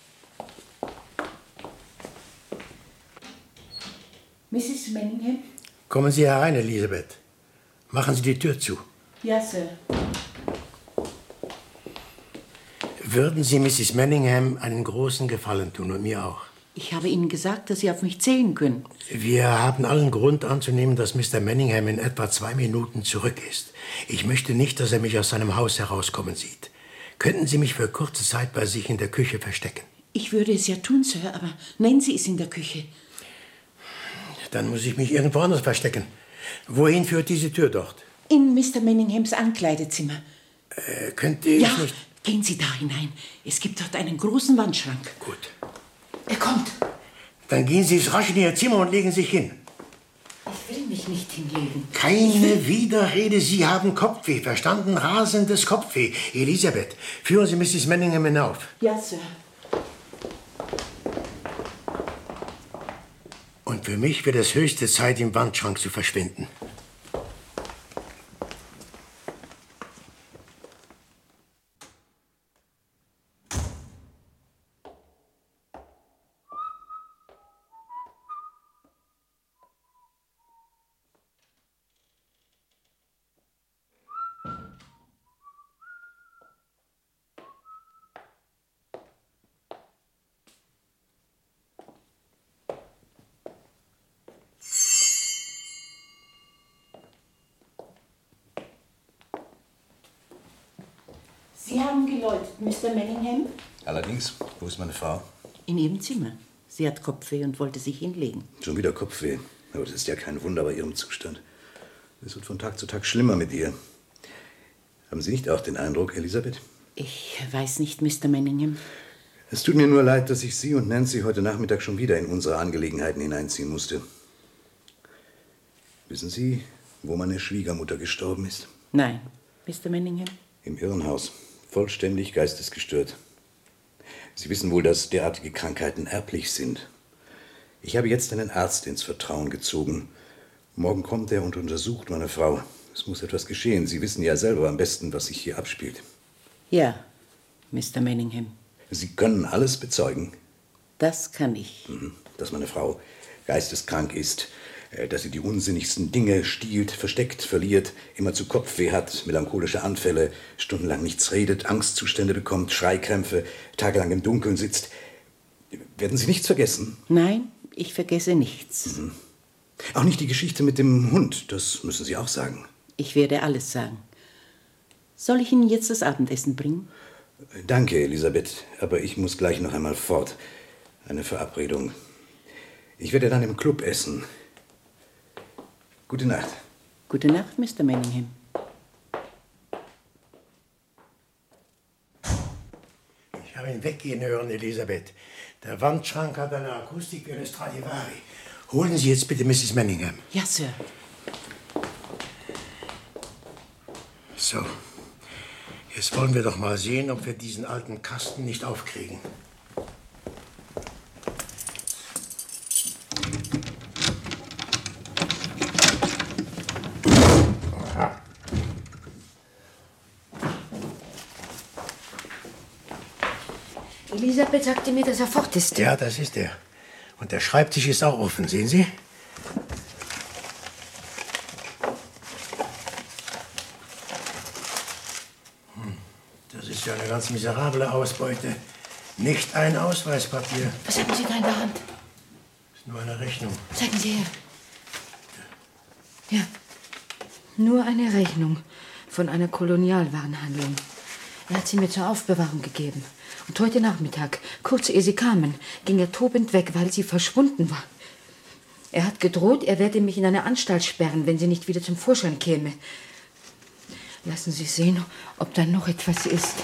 Misses Manningham? Kommen Sie herein, Elisabeth. Machen Sie die Tür zu. Ja, Sir. Würden Sie Misses Manningham einen großen Gefallen tun und mir auch? Ich habe Ihnen gesagt, dass Sie auf mich zählen können. Wir haben allen Grund anzunehmen, dass Mister Manningham in etwa zwei Minuten zurück ist. Ich möchte nicht, dass er mich aus seinem Haus herauskommen sieht. Könnten Sie mich für kurze Zeit bei sich in der Küche verstecken? Ich würde es ja tun, Sir, aber Nancy ist in der Küche. Dann muss ich mich irgendwo anders verstecken. Wohin führt diese Tür dort? In Mister Manninghams Ankleidezimmer. Äh, könnte ich Ja, nicht... gehen Sie da hinein. Es gibt dort einen großen Wandschrank. Gut. Er kommt. Dann gehen Sie rasch in Ihr Zimmer und legen sich hin. Ich will mich nicht hinlegen. Keine Widerrede, Sie haben Kopfweh, verstanden? Rasendes Kopfweh. Elisabeth, führen Sie Misses Manningham hinauf. Ja, Sir. Und für mich wird es höchste Zeit, im Wandschrank zu verschwinden. Sie haben geläutet, Mister Manningham? Allerdings, wo ist meine Frau? In ihrem Zimmer. Sie hat Kopfweh und wollte sich hinlegen. Schon wieder Kopfweh. Aber das ist ja kein Wunder bei ihrem Zustand. Es wird von Tag zu Tag schlimmer mit ihr. Haben Sie nicht auch den Eindruck, Elisabeth? Ich weiß nicht, Mister Manningham. Es tut mir nur leid, dass ich Sie und Nancy heute Nachmittag schon wieder in unsere Angelegenheiten hineinziehen musste. Wissen Sie, wo meine Schwiegermutter gestorben ist? Nein, Mister Manningham. Im Irrenhaus. Vollständig geistesgestört. Sie wissen wohl, dass derartige Krankheiten erblich sind. Ich habe jetzt einen Arzt ins Vertrauen gezogen. Morgen kommt er und untersucht meine Frau. Es muss etwas geschehen. Sie wissen ja selber am besten, was sich hier abspielt. Ja, Mister Manningham. Sie können alles bezeugen? Das kann ich. Dass meine Frau geisteskrank ist, dass sie die unsinnigsten Dinge stiehlt, versteckt, verliert, immer zu Kopfweh hat, melancholische Anfälle, stundenlang nichts redet, Angstzustände bekommt, Schreikrämpfe, tagelang im Dunkeln sitzt. Werden Sie nichts vergessen? Nein, ich vergesse nichts. Mhm. Auch nicht die Geschichte mit dem Hund, das müssen Sie auch sagen. Ich werde alles sagen. Soll ich Ihnen jetzt das Abendessen bringen? Danke, Elisabeth, aber ich muss gleich noch einmal fort. Eine Verabredung. Ich werde dann im Club essen. Gute Nacht. Gute Nacht, Mister Manningham. Ich habe ihn weggehen hören, Elisabeth. Der Wandschrank hat eine Akustik wie eine Stradivari. Holen Sie jetzt bitte Misses Manningham. Ja, Sir. So. Jetzt wollen wir doch mal sehen, ob wir diesen alten Kasten nicht aufkriegen. Aha. Elisabeth sagte mir, dass er fort ist. Ja, das ist er. Und der Schreibtisch ist auch offen, sehen Sie? Das ist ja eine ganz miserable Ausbeute. Nicht ein Ausweispapier. Was haben Sie da in der Hand? Das ist nur eine Rechnung. Zeigen Sie her. Ja, nur eine Rechnung von einer Kolonialwarenhandlung. Er hat sie mir zur Aufbewahrung gegeben. Und heute Nachmittag, kurz ehe Sie kamen, ging er tobend weg, weil sie verschwunden war. Er hat gedroht, er werde mich in eine Anstalt sperren, wenn sie nicht wieder zum Vorschein käme. Lassen Sie sehen, ob da noch etwas ist.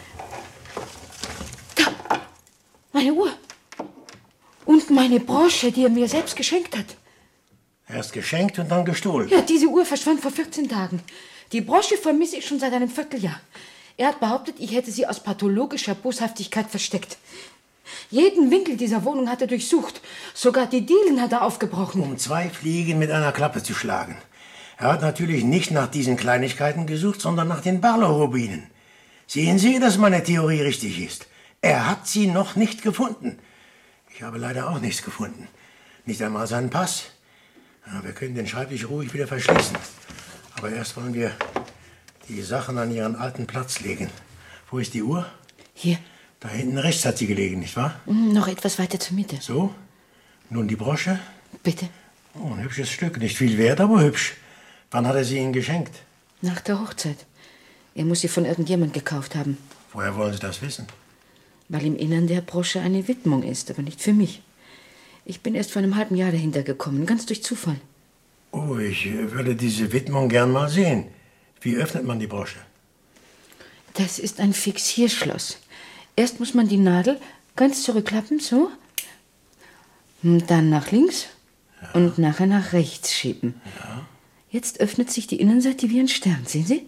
Da! Meine Uhr! Und meine Brosche, die er mir selbst geschenkt hat. Erst geschenkt und dann gestohlen. Ja, diese Uhr verschwand vor vierzehn Tagen. Die Brosche vermisse ich schon seit einem Vierteljahr. Er hat behauptet, ich hätte sie aus pathologischer Boshaftigkeit versteckt. Jeden Winkel dieser Wohnung hat er durchsucht. Sogar die Dielen hat er aufgebrochen. Um zwei Fliegen mit einer Klappe zu schlagen. Er hat natürlich nicht nach diesen Kleinigkeiten gesucht, sondern nach den Barlow-Rubinen. Sehen Sie, dass meine Theorie richtig ist. Er hat sie noch nicht gefunden. Ich habe leider auch nichts gefunden. Nicht einmal seinen Pass. Ja, wir können den Schreibtisch ruhig wieder verschließen. Aber erst wollen wir die Sachen an ihren alten Platz legen. Wo ist die Uhr? Hier. Da hinten rechts hat sie gelegen, nicht wahr? Noch etwas weiter zur Mitte. So? Nun die Brosche? Bitte. Oh, ein hübsches Stück. Nicht viel wert, aber hübsch. Wann hat er sie Ihnen geschenkt? Nach der Hochzeit. Er muss sie von irgendjemand gekauft haben. Woher wollen Sie das wissen? Weil im Innern der Brosche eine Widmung ist, aber nicht für mich. Ich bin erst vor einem halben Jahr dahinter gekommen, ganz durch Zufall. Oh, ich würde diese Widmung gern mal sehen. Wie öffnet man die Brosche? Das ist ein Fixierschloss. Erst muss man die Nadel ganz zurückklappen, so. Und dann nach links ja. Und nachher nach rechts schieben. Ja. Jetzt öffnet sich die Innenseite wie ein Stern, sehen Sie?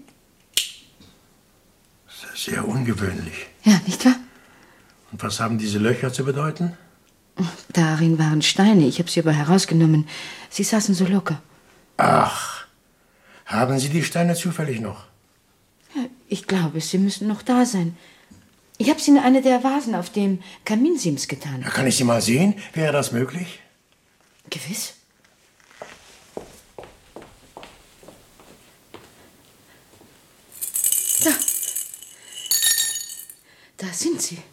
Das ist sehr ungewöhnlich. Ja, nicht wahr? Und was haben diese Löcher zu bedeuten? Darin waren Steine, ich habe sie aber herausgenommen. Sie saßen so locker. Ach, haben Sie die Steine zufällig noch? Ja, ich glaube, sie müssen noch da sein. Ich habe sie in eine der Vasen auf dem Kaminsims getan. Ja, kann ich sie mal sehen? Wäre das möglich? Gewiss. Da. Da sind sie.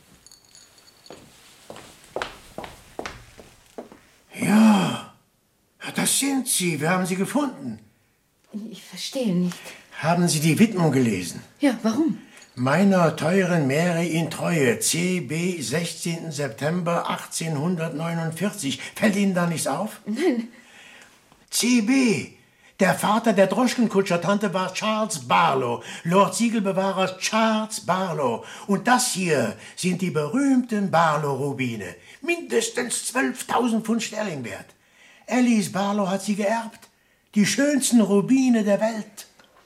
Ja, das sind sie. Wir haben sie gefunden. Ich verstehe nicht. Haben Sie die Widmung gelesen? Ja, warum? Meiner teuren Mary in Treue, C B, sechzehnten September achtzehnhundertneunundvierzig. Fällt Ihnen da nichts auf? Nein. C B, der Vater der Droschkenkutschertante war Charles Barlow, Lord Siegelbewahrers Charles Barlow. Und das hier sind die berühmten Barlow-Rubine. Mindestens zwölftausend Pfund Sterling wert. Alice Barlow hat sie geerbt. Die schönsten Rubine der Welt.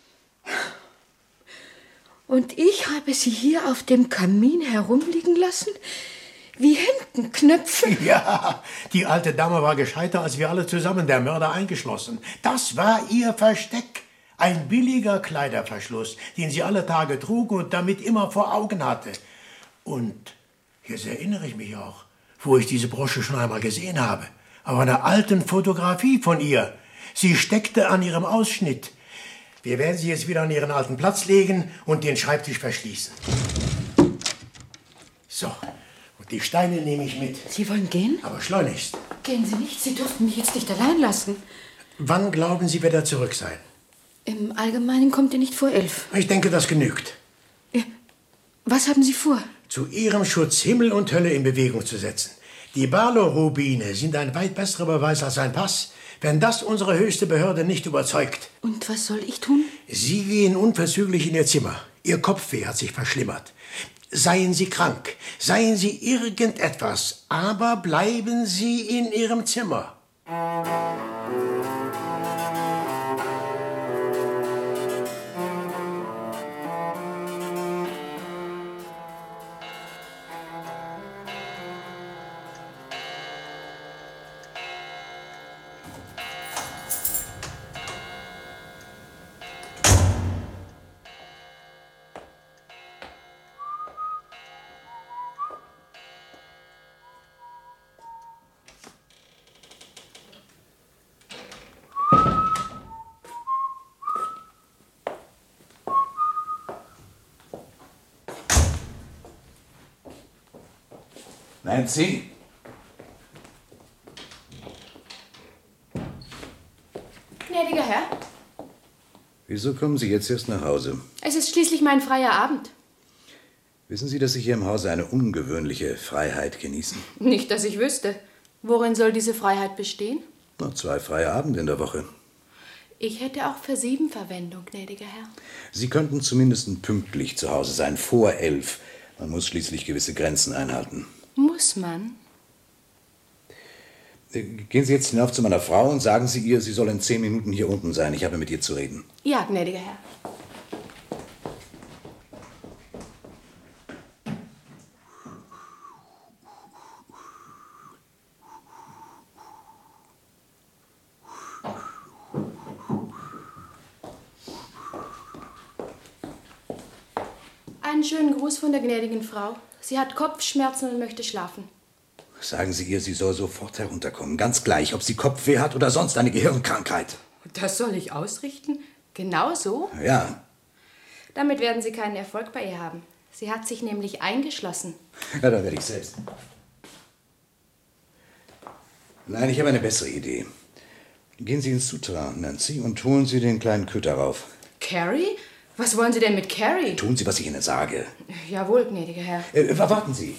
Und ich habe sie hier auf dem Kamin herumliegen lassen? Wie Hemdenknöpfe? Ja, die alte Dame war gescheiter als wir alle zusammen, der Mörder eingeschlossen. Das war ihr Versteck. Ein billiger Kleiderverschluss, den sie alle Tage trug und damit immer vor Augen hatte. Und jetzt erinnere ich mich auch, wo ich diese Brosche schon einmal gesehen habe. Auf einer alten Fotografie von ihr. Sie steckte an ihrem Ausschnitt. Wir werden sie jetzt wieder an ihren alten Platz legen und den Schreibtisch verschließen. So, und die Steine nehme ich mit. Sie wollen gehen? Aber schleunigst. Gehen Sie nicht, Sie durften mich jetzt nicht allein lassen. Wann glauben Sie, wird er zurück sein? Im Allgemeinen kommt er nicht vor elf. Ich denke, das genügt. Was haben Sie vor? Zu Ihrem Schutz Himmel und Hölle in Bewegung zu setzen. Die Barlow-Rubine sind ein weit besserer Beweis als ein Pass, wenn das unsere höchste Behörde nicht überzeugt. Und was soll ich tun? Sie gehen unverzüglich in Ihr Zimmer. Ihr Kopfweh hat sich verschlimmert. Seien Sie krank, seien Sie irgendetwas, aber bleiben Sie in Ihrem Zimmer. Nancy? Gnädiger Herr, Wieso kommen Sie jetzt erst nach Hause? es ist schließlich mein freier Abend. Wissen Sie, dass Sie hier im Hause eine ungewöhnliche Freiheit genießen? Nicht, dass ich wüsste. Worin soll diese Freiheit bestehen? Noch zwei freie Abende in der Woche. Ich hätte auch für sieben Verwendung, gnädiger Herr. Sie könnten zumindest pünktlich zu Hause sein, vor elf. Man muss schließlich gewisse Grenzen einhalten. Muss man? Gehen Sie jetzt hinauf zu meiner Frau und sagen Sie ihr, sie soll in zehn Minuten hier unten sein. Ich habe mit ihr zu reden. Ja, gnädiger Herr. Einen schönen Gruß von der gnädigen Frau. Sie hat Kopfschmerzen und möchte schlafen. Sagen Sie ihr, sie soll sofort herunterkommen. Ganz gleich, ob sie Kopfweh hat oder sonst eine Gehirnkrankheit. Das soll ich ausrichten? Genau so? Ja. Damit werden Sie keinen Erfolg bei ihr haben. Sie hat sich nämlich eingeschlossen. Ja, da werde ich selbst. Nein, ich habe eine bessere Idee. Gehen Sie ins Souterrain, Nancy, und holen Sie den kleinen Köter rauf. Carrie? Was wollen Sie denn mit Carrie? Tun Sie, was ich Ihnen sage. Jawohl, gnädiger Herr. Äh, warten Sie.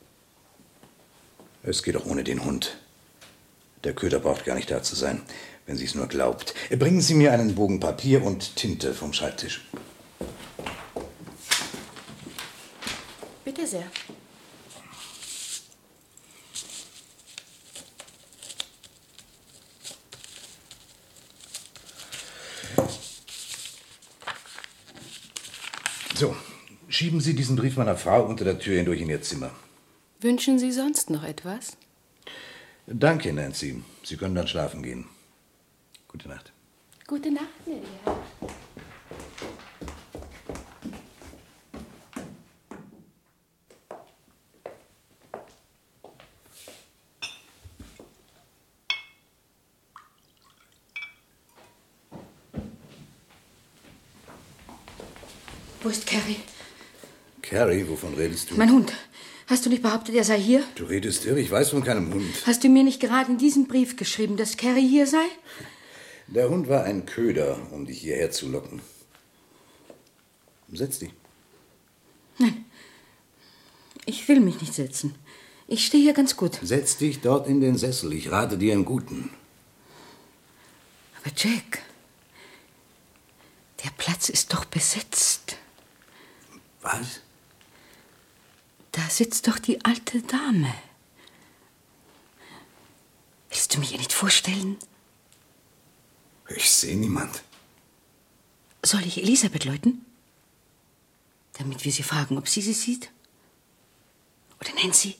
Es geht auch ohne den Hund. Der Köter braucht gar nicht da zu sein, wenn sie es nur glaubt. Bringen Sie mir einen Bogen Papier und Tinte vom Schreibtisch. Bitte sehr. So, schieben Sie diesen Brief meiner Frau unter der Tür hindurch in Ihr Zimmer. Wünschen Sie sonst noch etwas? Danke, Nancy. Sie können dann schlafen gehen. Gute Nacht. Gute Nacht, gnädiger Herr. Wo ist Carrie? Carrie, wovon redest du? Mein Hund. Hast du nicht behauptet, er sei hier? Du redest irre, ich weiß von keinem Hund. Hast du mir nicht gerade in diesem Brief geschrieben, dass Carrie hier sei? Der Hund war ein Köder, um dich hierher zu locken. Setz dich. Nein, ich will mich nicht setzen. Ich stehe hier ganz gut. Setz dich dort in den Sessel. Ich rate dir im Guten. Aber Jack, der Platz ist doch besetzt. Was? Da sitzt doch die alte Dame. Willst du mich ihr nicht vorstellen? Ich sehe niemand. Soll ich Elisabeth läuten? Damit wir sie fragen, ob sie sie sieht? Oder Nancy?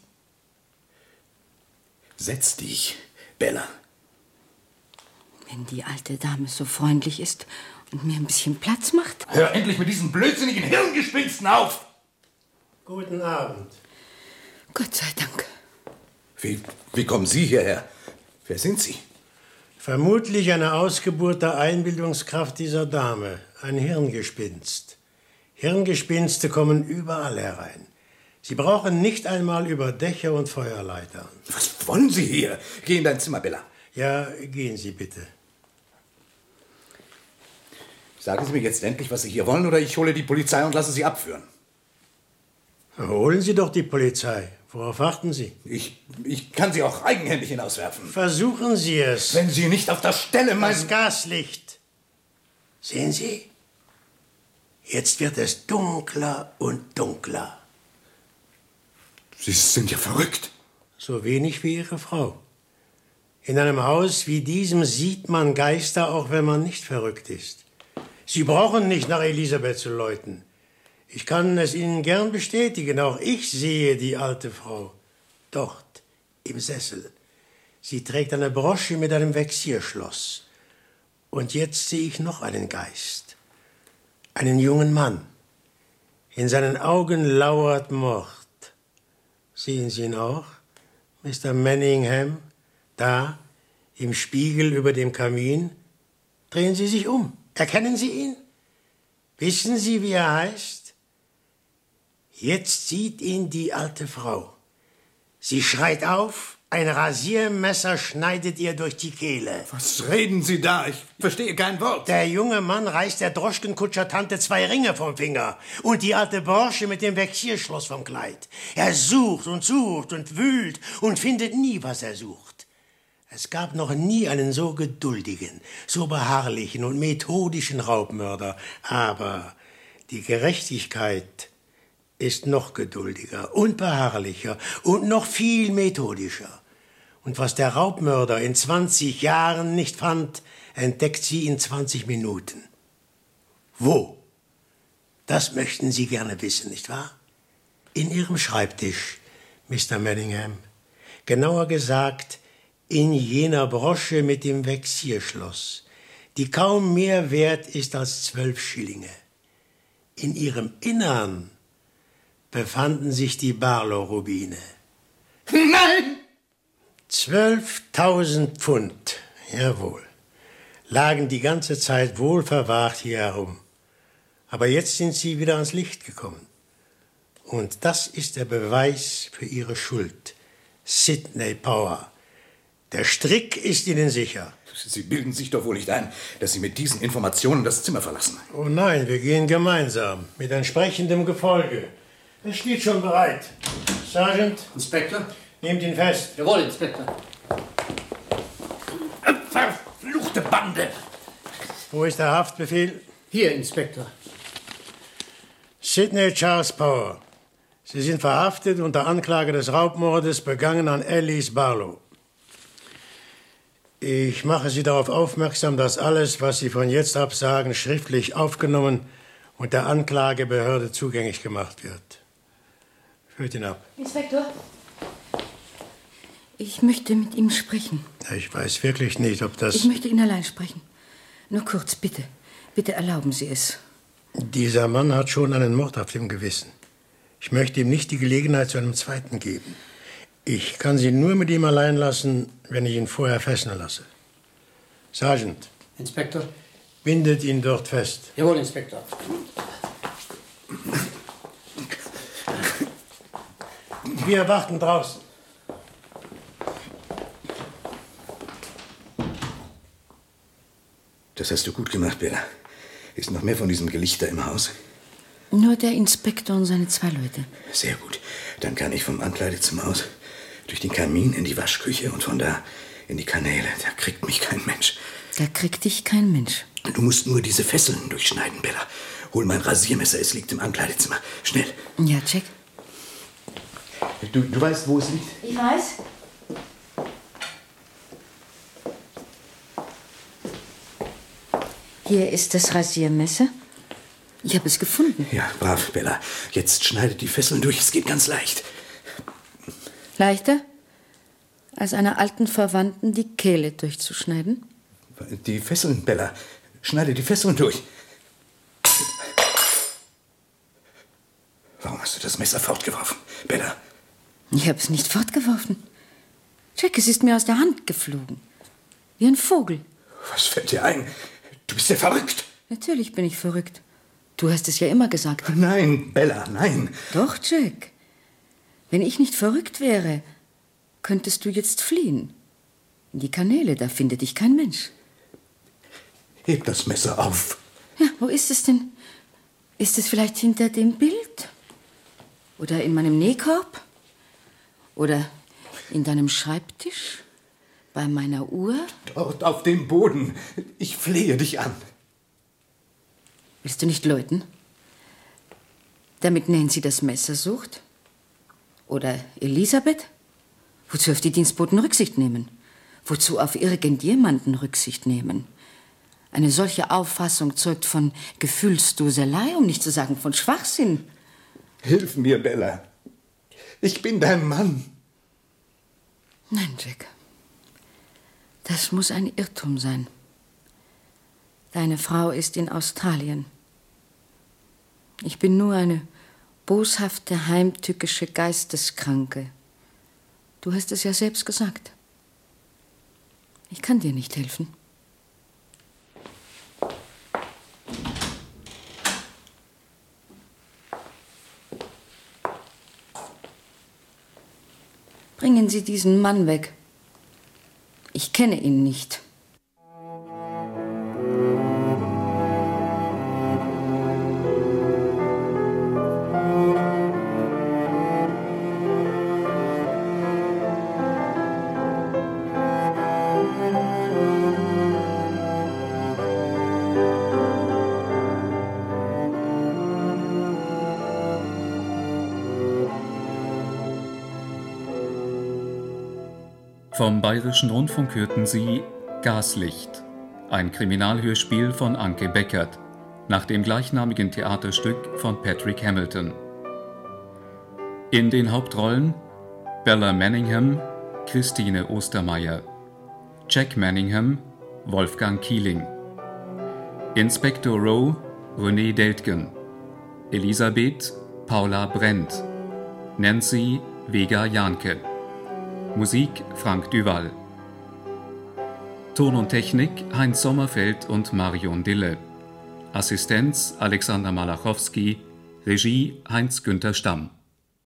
Setz dich, Bella. Wenn die alte Dame so freundlich ist und mir ein bisschen Platz macht. Hör endlich mit diesen blödsinnigen Hirngespinsten auf! Guten Abend. Gott sei Dank. Wie, wie kommen Sie hierher? Wer sind Sie? Vermutlich eine Ausgeburt der Einbildungskraft dieser Dame. Ein Hirngespinst. Hirngespinste kommen überall herein. Sie brauchen nicht einmal über Dächer und Feuerleitern. Was wollen Sie hier? Geh in dein Zimmer, Bella. Ja, gehen Sie bitte. Sagen Sie mir jetzt endlich, was Sie hier wollen, oder ich hole die Polizei und lasse Sie abführen. Holen Sie doch die Polizei. Worauf warten Sie? Ich, ich kann Sie auch eigenhändig hinauswerfen. Versuchen Sie es. Wenn Sie nicht auf der Stelle meinen... Das Gaslicht. Sehen Sie? Jetzt wird es dunkler und dunkler. Sie sind ja verrückt. So wenig wie Ihre Frau. In einem Haus wie diesem sieht man Geister, auch wenn man nicht verrückt ist. Sie brauchen nicht nach Elisabeth zu läuten. Ich kann es Ihnen gern bestätigen, auch ich sehe die alte Frau. Dort, im Sessel. Sie trägt eine Brosche mit einem Vexierschloss. Und jetzt sehe ich noch einen Geist. Einen jungen Mann. In seinen Augen lauert Mord. Sehen Sie ihn auch, Mister Manningham? Da, im Spiegel über dem Kamin. Drehen Sie sich um. Erkennen Sie ihn? Wissen Sie, wie er heißt? Jetzt sieht ihn die alte Frau. Sie schreit auf, ein Rasiermesser schneidet ihr durch die Kehle. Was reden Sie da? Ich verstehe kein Wort. Der junge Mann reißt der Droschkenkutscher-Tante zwei Ringe vom Finger und die alte Brosche mit dem Vexierschloss vom Kleid. Er sucht und sucht und wühlt und findet nie, was er sucht. Es gab noch nie einen so geduldigen, so beharrlichen und methodischen Raubmörder. Aber die Gerechtigkeit ist noch geduldiger und beharrlicher und noch viel methodischer. Und was der Raubmörder in zwanzig Jahren nicht fand, entdeckt sie in zwanzig Minuten. Wo? Das möchten Sie gerne wissen, nicht wahr? In Ihrem Schreibtisch, Mister Manningham. Genauer gesagt, in jener Brosche mit dem Vexierschloss, die kaum mehr wert ist als zwölf Schillinge. In ihrem Innern befanden sich die Barlow-Rubine. Nein! Zwölftausend Pfund, jawohl, lagen die ganze Zeit wohl verwahrt hier herum. Aber jetzt sind sie wieder ans Licht gekommen. Und das ist der Beweis für ihre Schuld. Sidney Power. Der Strick ist Ihnen sicher. Sie bilden sich doch wohl nicht ein, dass Sie mit diesen Informationen das Zimmer verlassen. Oh nein, wir gehen gemeinsam, mit entsprechendem Gefolge. Es steht schon bereit. Sergeant. Inspektor. Nehmt ihn fest. Jawohl, Inspektor. Verfluchte Bande! Wo ist der Haftbefehl? Hier, Inspektor. Sidney Charles Power. Sie sind verhaftet unter Anklage des Raubmordes begangen an Alice Barlow. Ich mache Sie darauf aufmerksam, dass alles, was Sie von jetzt ab sagen, schriftlich aufgenommen und der Anklagebehörde zugänglich gemacht wird. Führt ihn ab. Inspektor, ich möchte mit ihm sprechen. Ich weiß wirklich nicht, ob das... Ich möchte ihn allein sprechen. Nur kurz, bitte. Bitte erlauben Sie es. Dieser Mann hat schon einen Mord auf dem Gewissen. Ich möchte ihm nicht die Gelegenheit zu einem zweiten geben. Ich kann Sie nur mit ihm allein lassen, wenn ich ihn vorher fesseln lasse. Sergeant. Inspektor. Bindet ihn dort fest. Jawohl, Inspektor. Wir warten draußen. Das hast du gut gemacht, Bella. Ist noch mehr von diesem Gelichter im Haus? Nur der Inspektor und seine zwei Leute. Sehr gut. Dann kann ich vom Ankleidezimmer aus durch den Kamin in die Waschküche und von da in die Kanäle. Da kriegt mich kein Mensch. Da kriegt dich kein Mensch. Du musst nur diese Fesseln durchschneiden, Bella. Hol mein Rasiermesser, es liegt im Ankleidezimmer. Schnell. Ja, Jack. Du, du weißt, wo es liegt? Ich weiß. Hier ist das Rasiermesser. Ich habe es gefunden. Ja, brav, Bella. Jetzt schneidet die Fesseln durch. Es geht ganz leicht. Leichter, als einer alten Verwandten die Kehle durchzuschneiden? Die Fesseln, Bella. Schneide die Fesseln durch. Warum hast du das Messer fortgeworfen, Bella? Ich habe es nicht fortgeworfen. Jack, es ist mir aus der Hand geflogen. Wie ein Vogel. Was fällt dir ein? Du bist ja verrückt. Natürlich bin ich verrückt. Du hast es ja immer gesagt. Nein, Bella, nein. Doch, Jack. Wenn ich nicht verrückt wäre, könntest du jetzt fliehen. In die Kanäle, da findet dich kein Mensch. Heb das Messer auf. Ja, wo ist es denn? Ist es vielleicht hinter dem Bild? Oder in meinem Nähkorb? Oder in deinem Schreibtisch? Bei meiner Uhr? Dort auf dem Boden. Ich flehe dich an. Willst du nicht läuten? Damit Nancy das Messer sucht? Oder Elisabeth? Wozu auf die Dienstboten Rücksicht nehmen? Wozu auf irgendjemanden Rücksicht nehmen? Eine solche Auffassung zeugt von Gefühlsduselei, um nicht zu sagen von Schwachsinn. Hilf mir, Bella. Ich bin dein Mann. Nein, Jack. Das muss ein Irrtum sein. Deine Frau ist in Australien. Ich bin nur eine boshafte, heimtückische Geisteskranke. Du hast es ja selbst gesagt. Ich kann dir nicht helfen. Bringen Sie diesen Mann weg. Ich kenne ihn nicht. Vom Bayerischen Rundfunk hörten Sie Gaslicht, ein Kriminalhörspiel von Anke Beckert, nach dem gleichnamigen Theaterstück von Patrick Hamilton. In den Hauptrollen Bella Manningham, Christine Ostermeier, Jack Manningham, Wolfgang Kieling, Inspektor Rowe, René Deltgen, Elisabeth, Paula Brent, Nancy, Vega Jahnke. Musik Frank Duval. Ton und Technik Heinz Sommerfeld und Marion Dille. Assistenz Alexander Malachowski. Regie Heinz-Günther Stamm.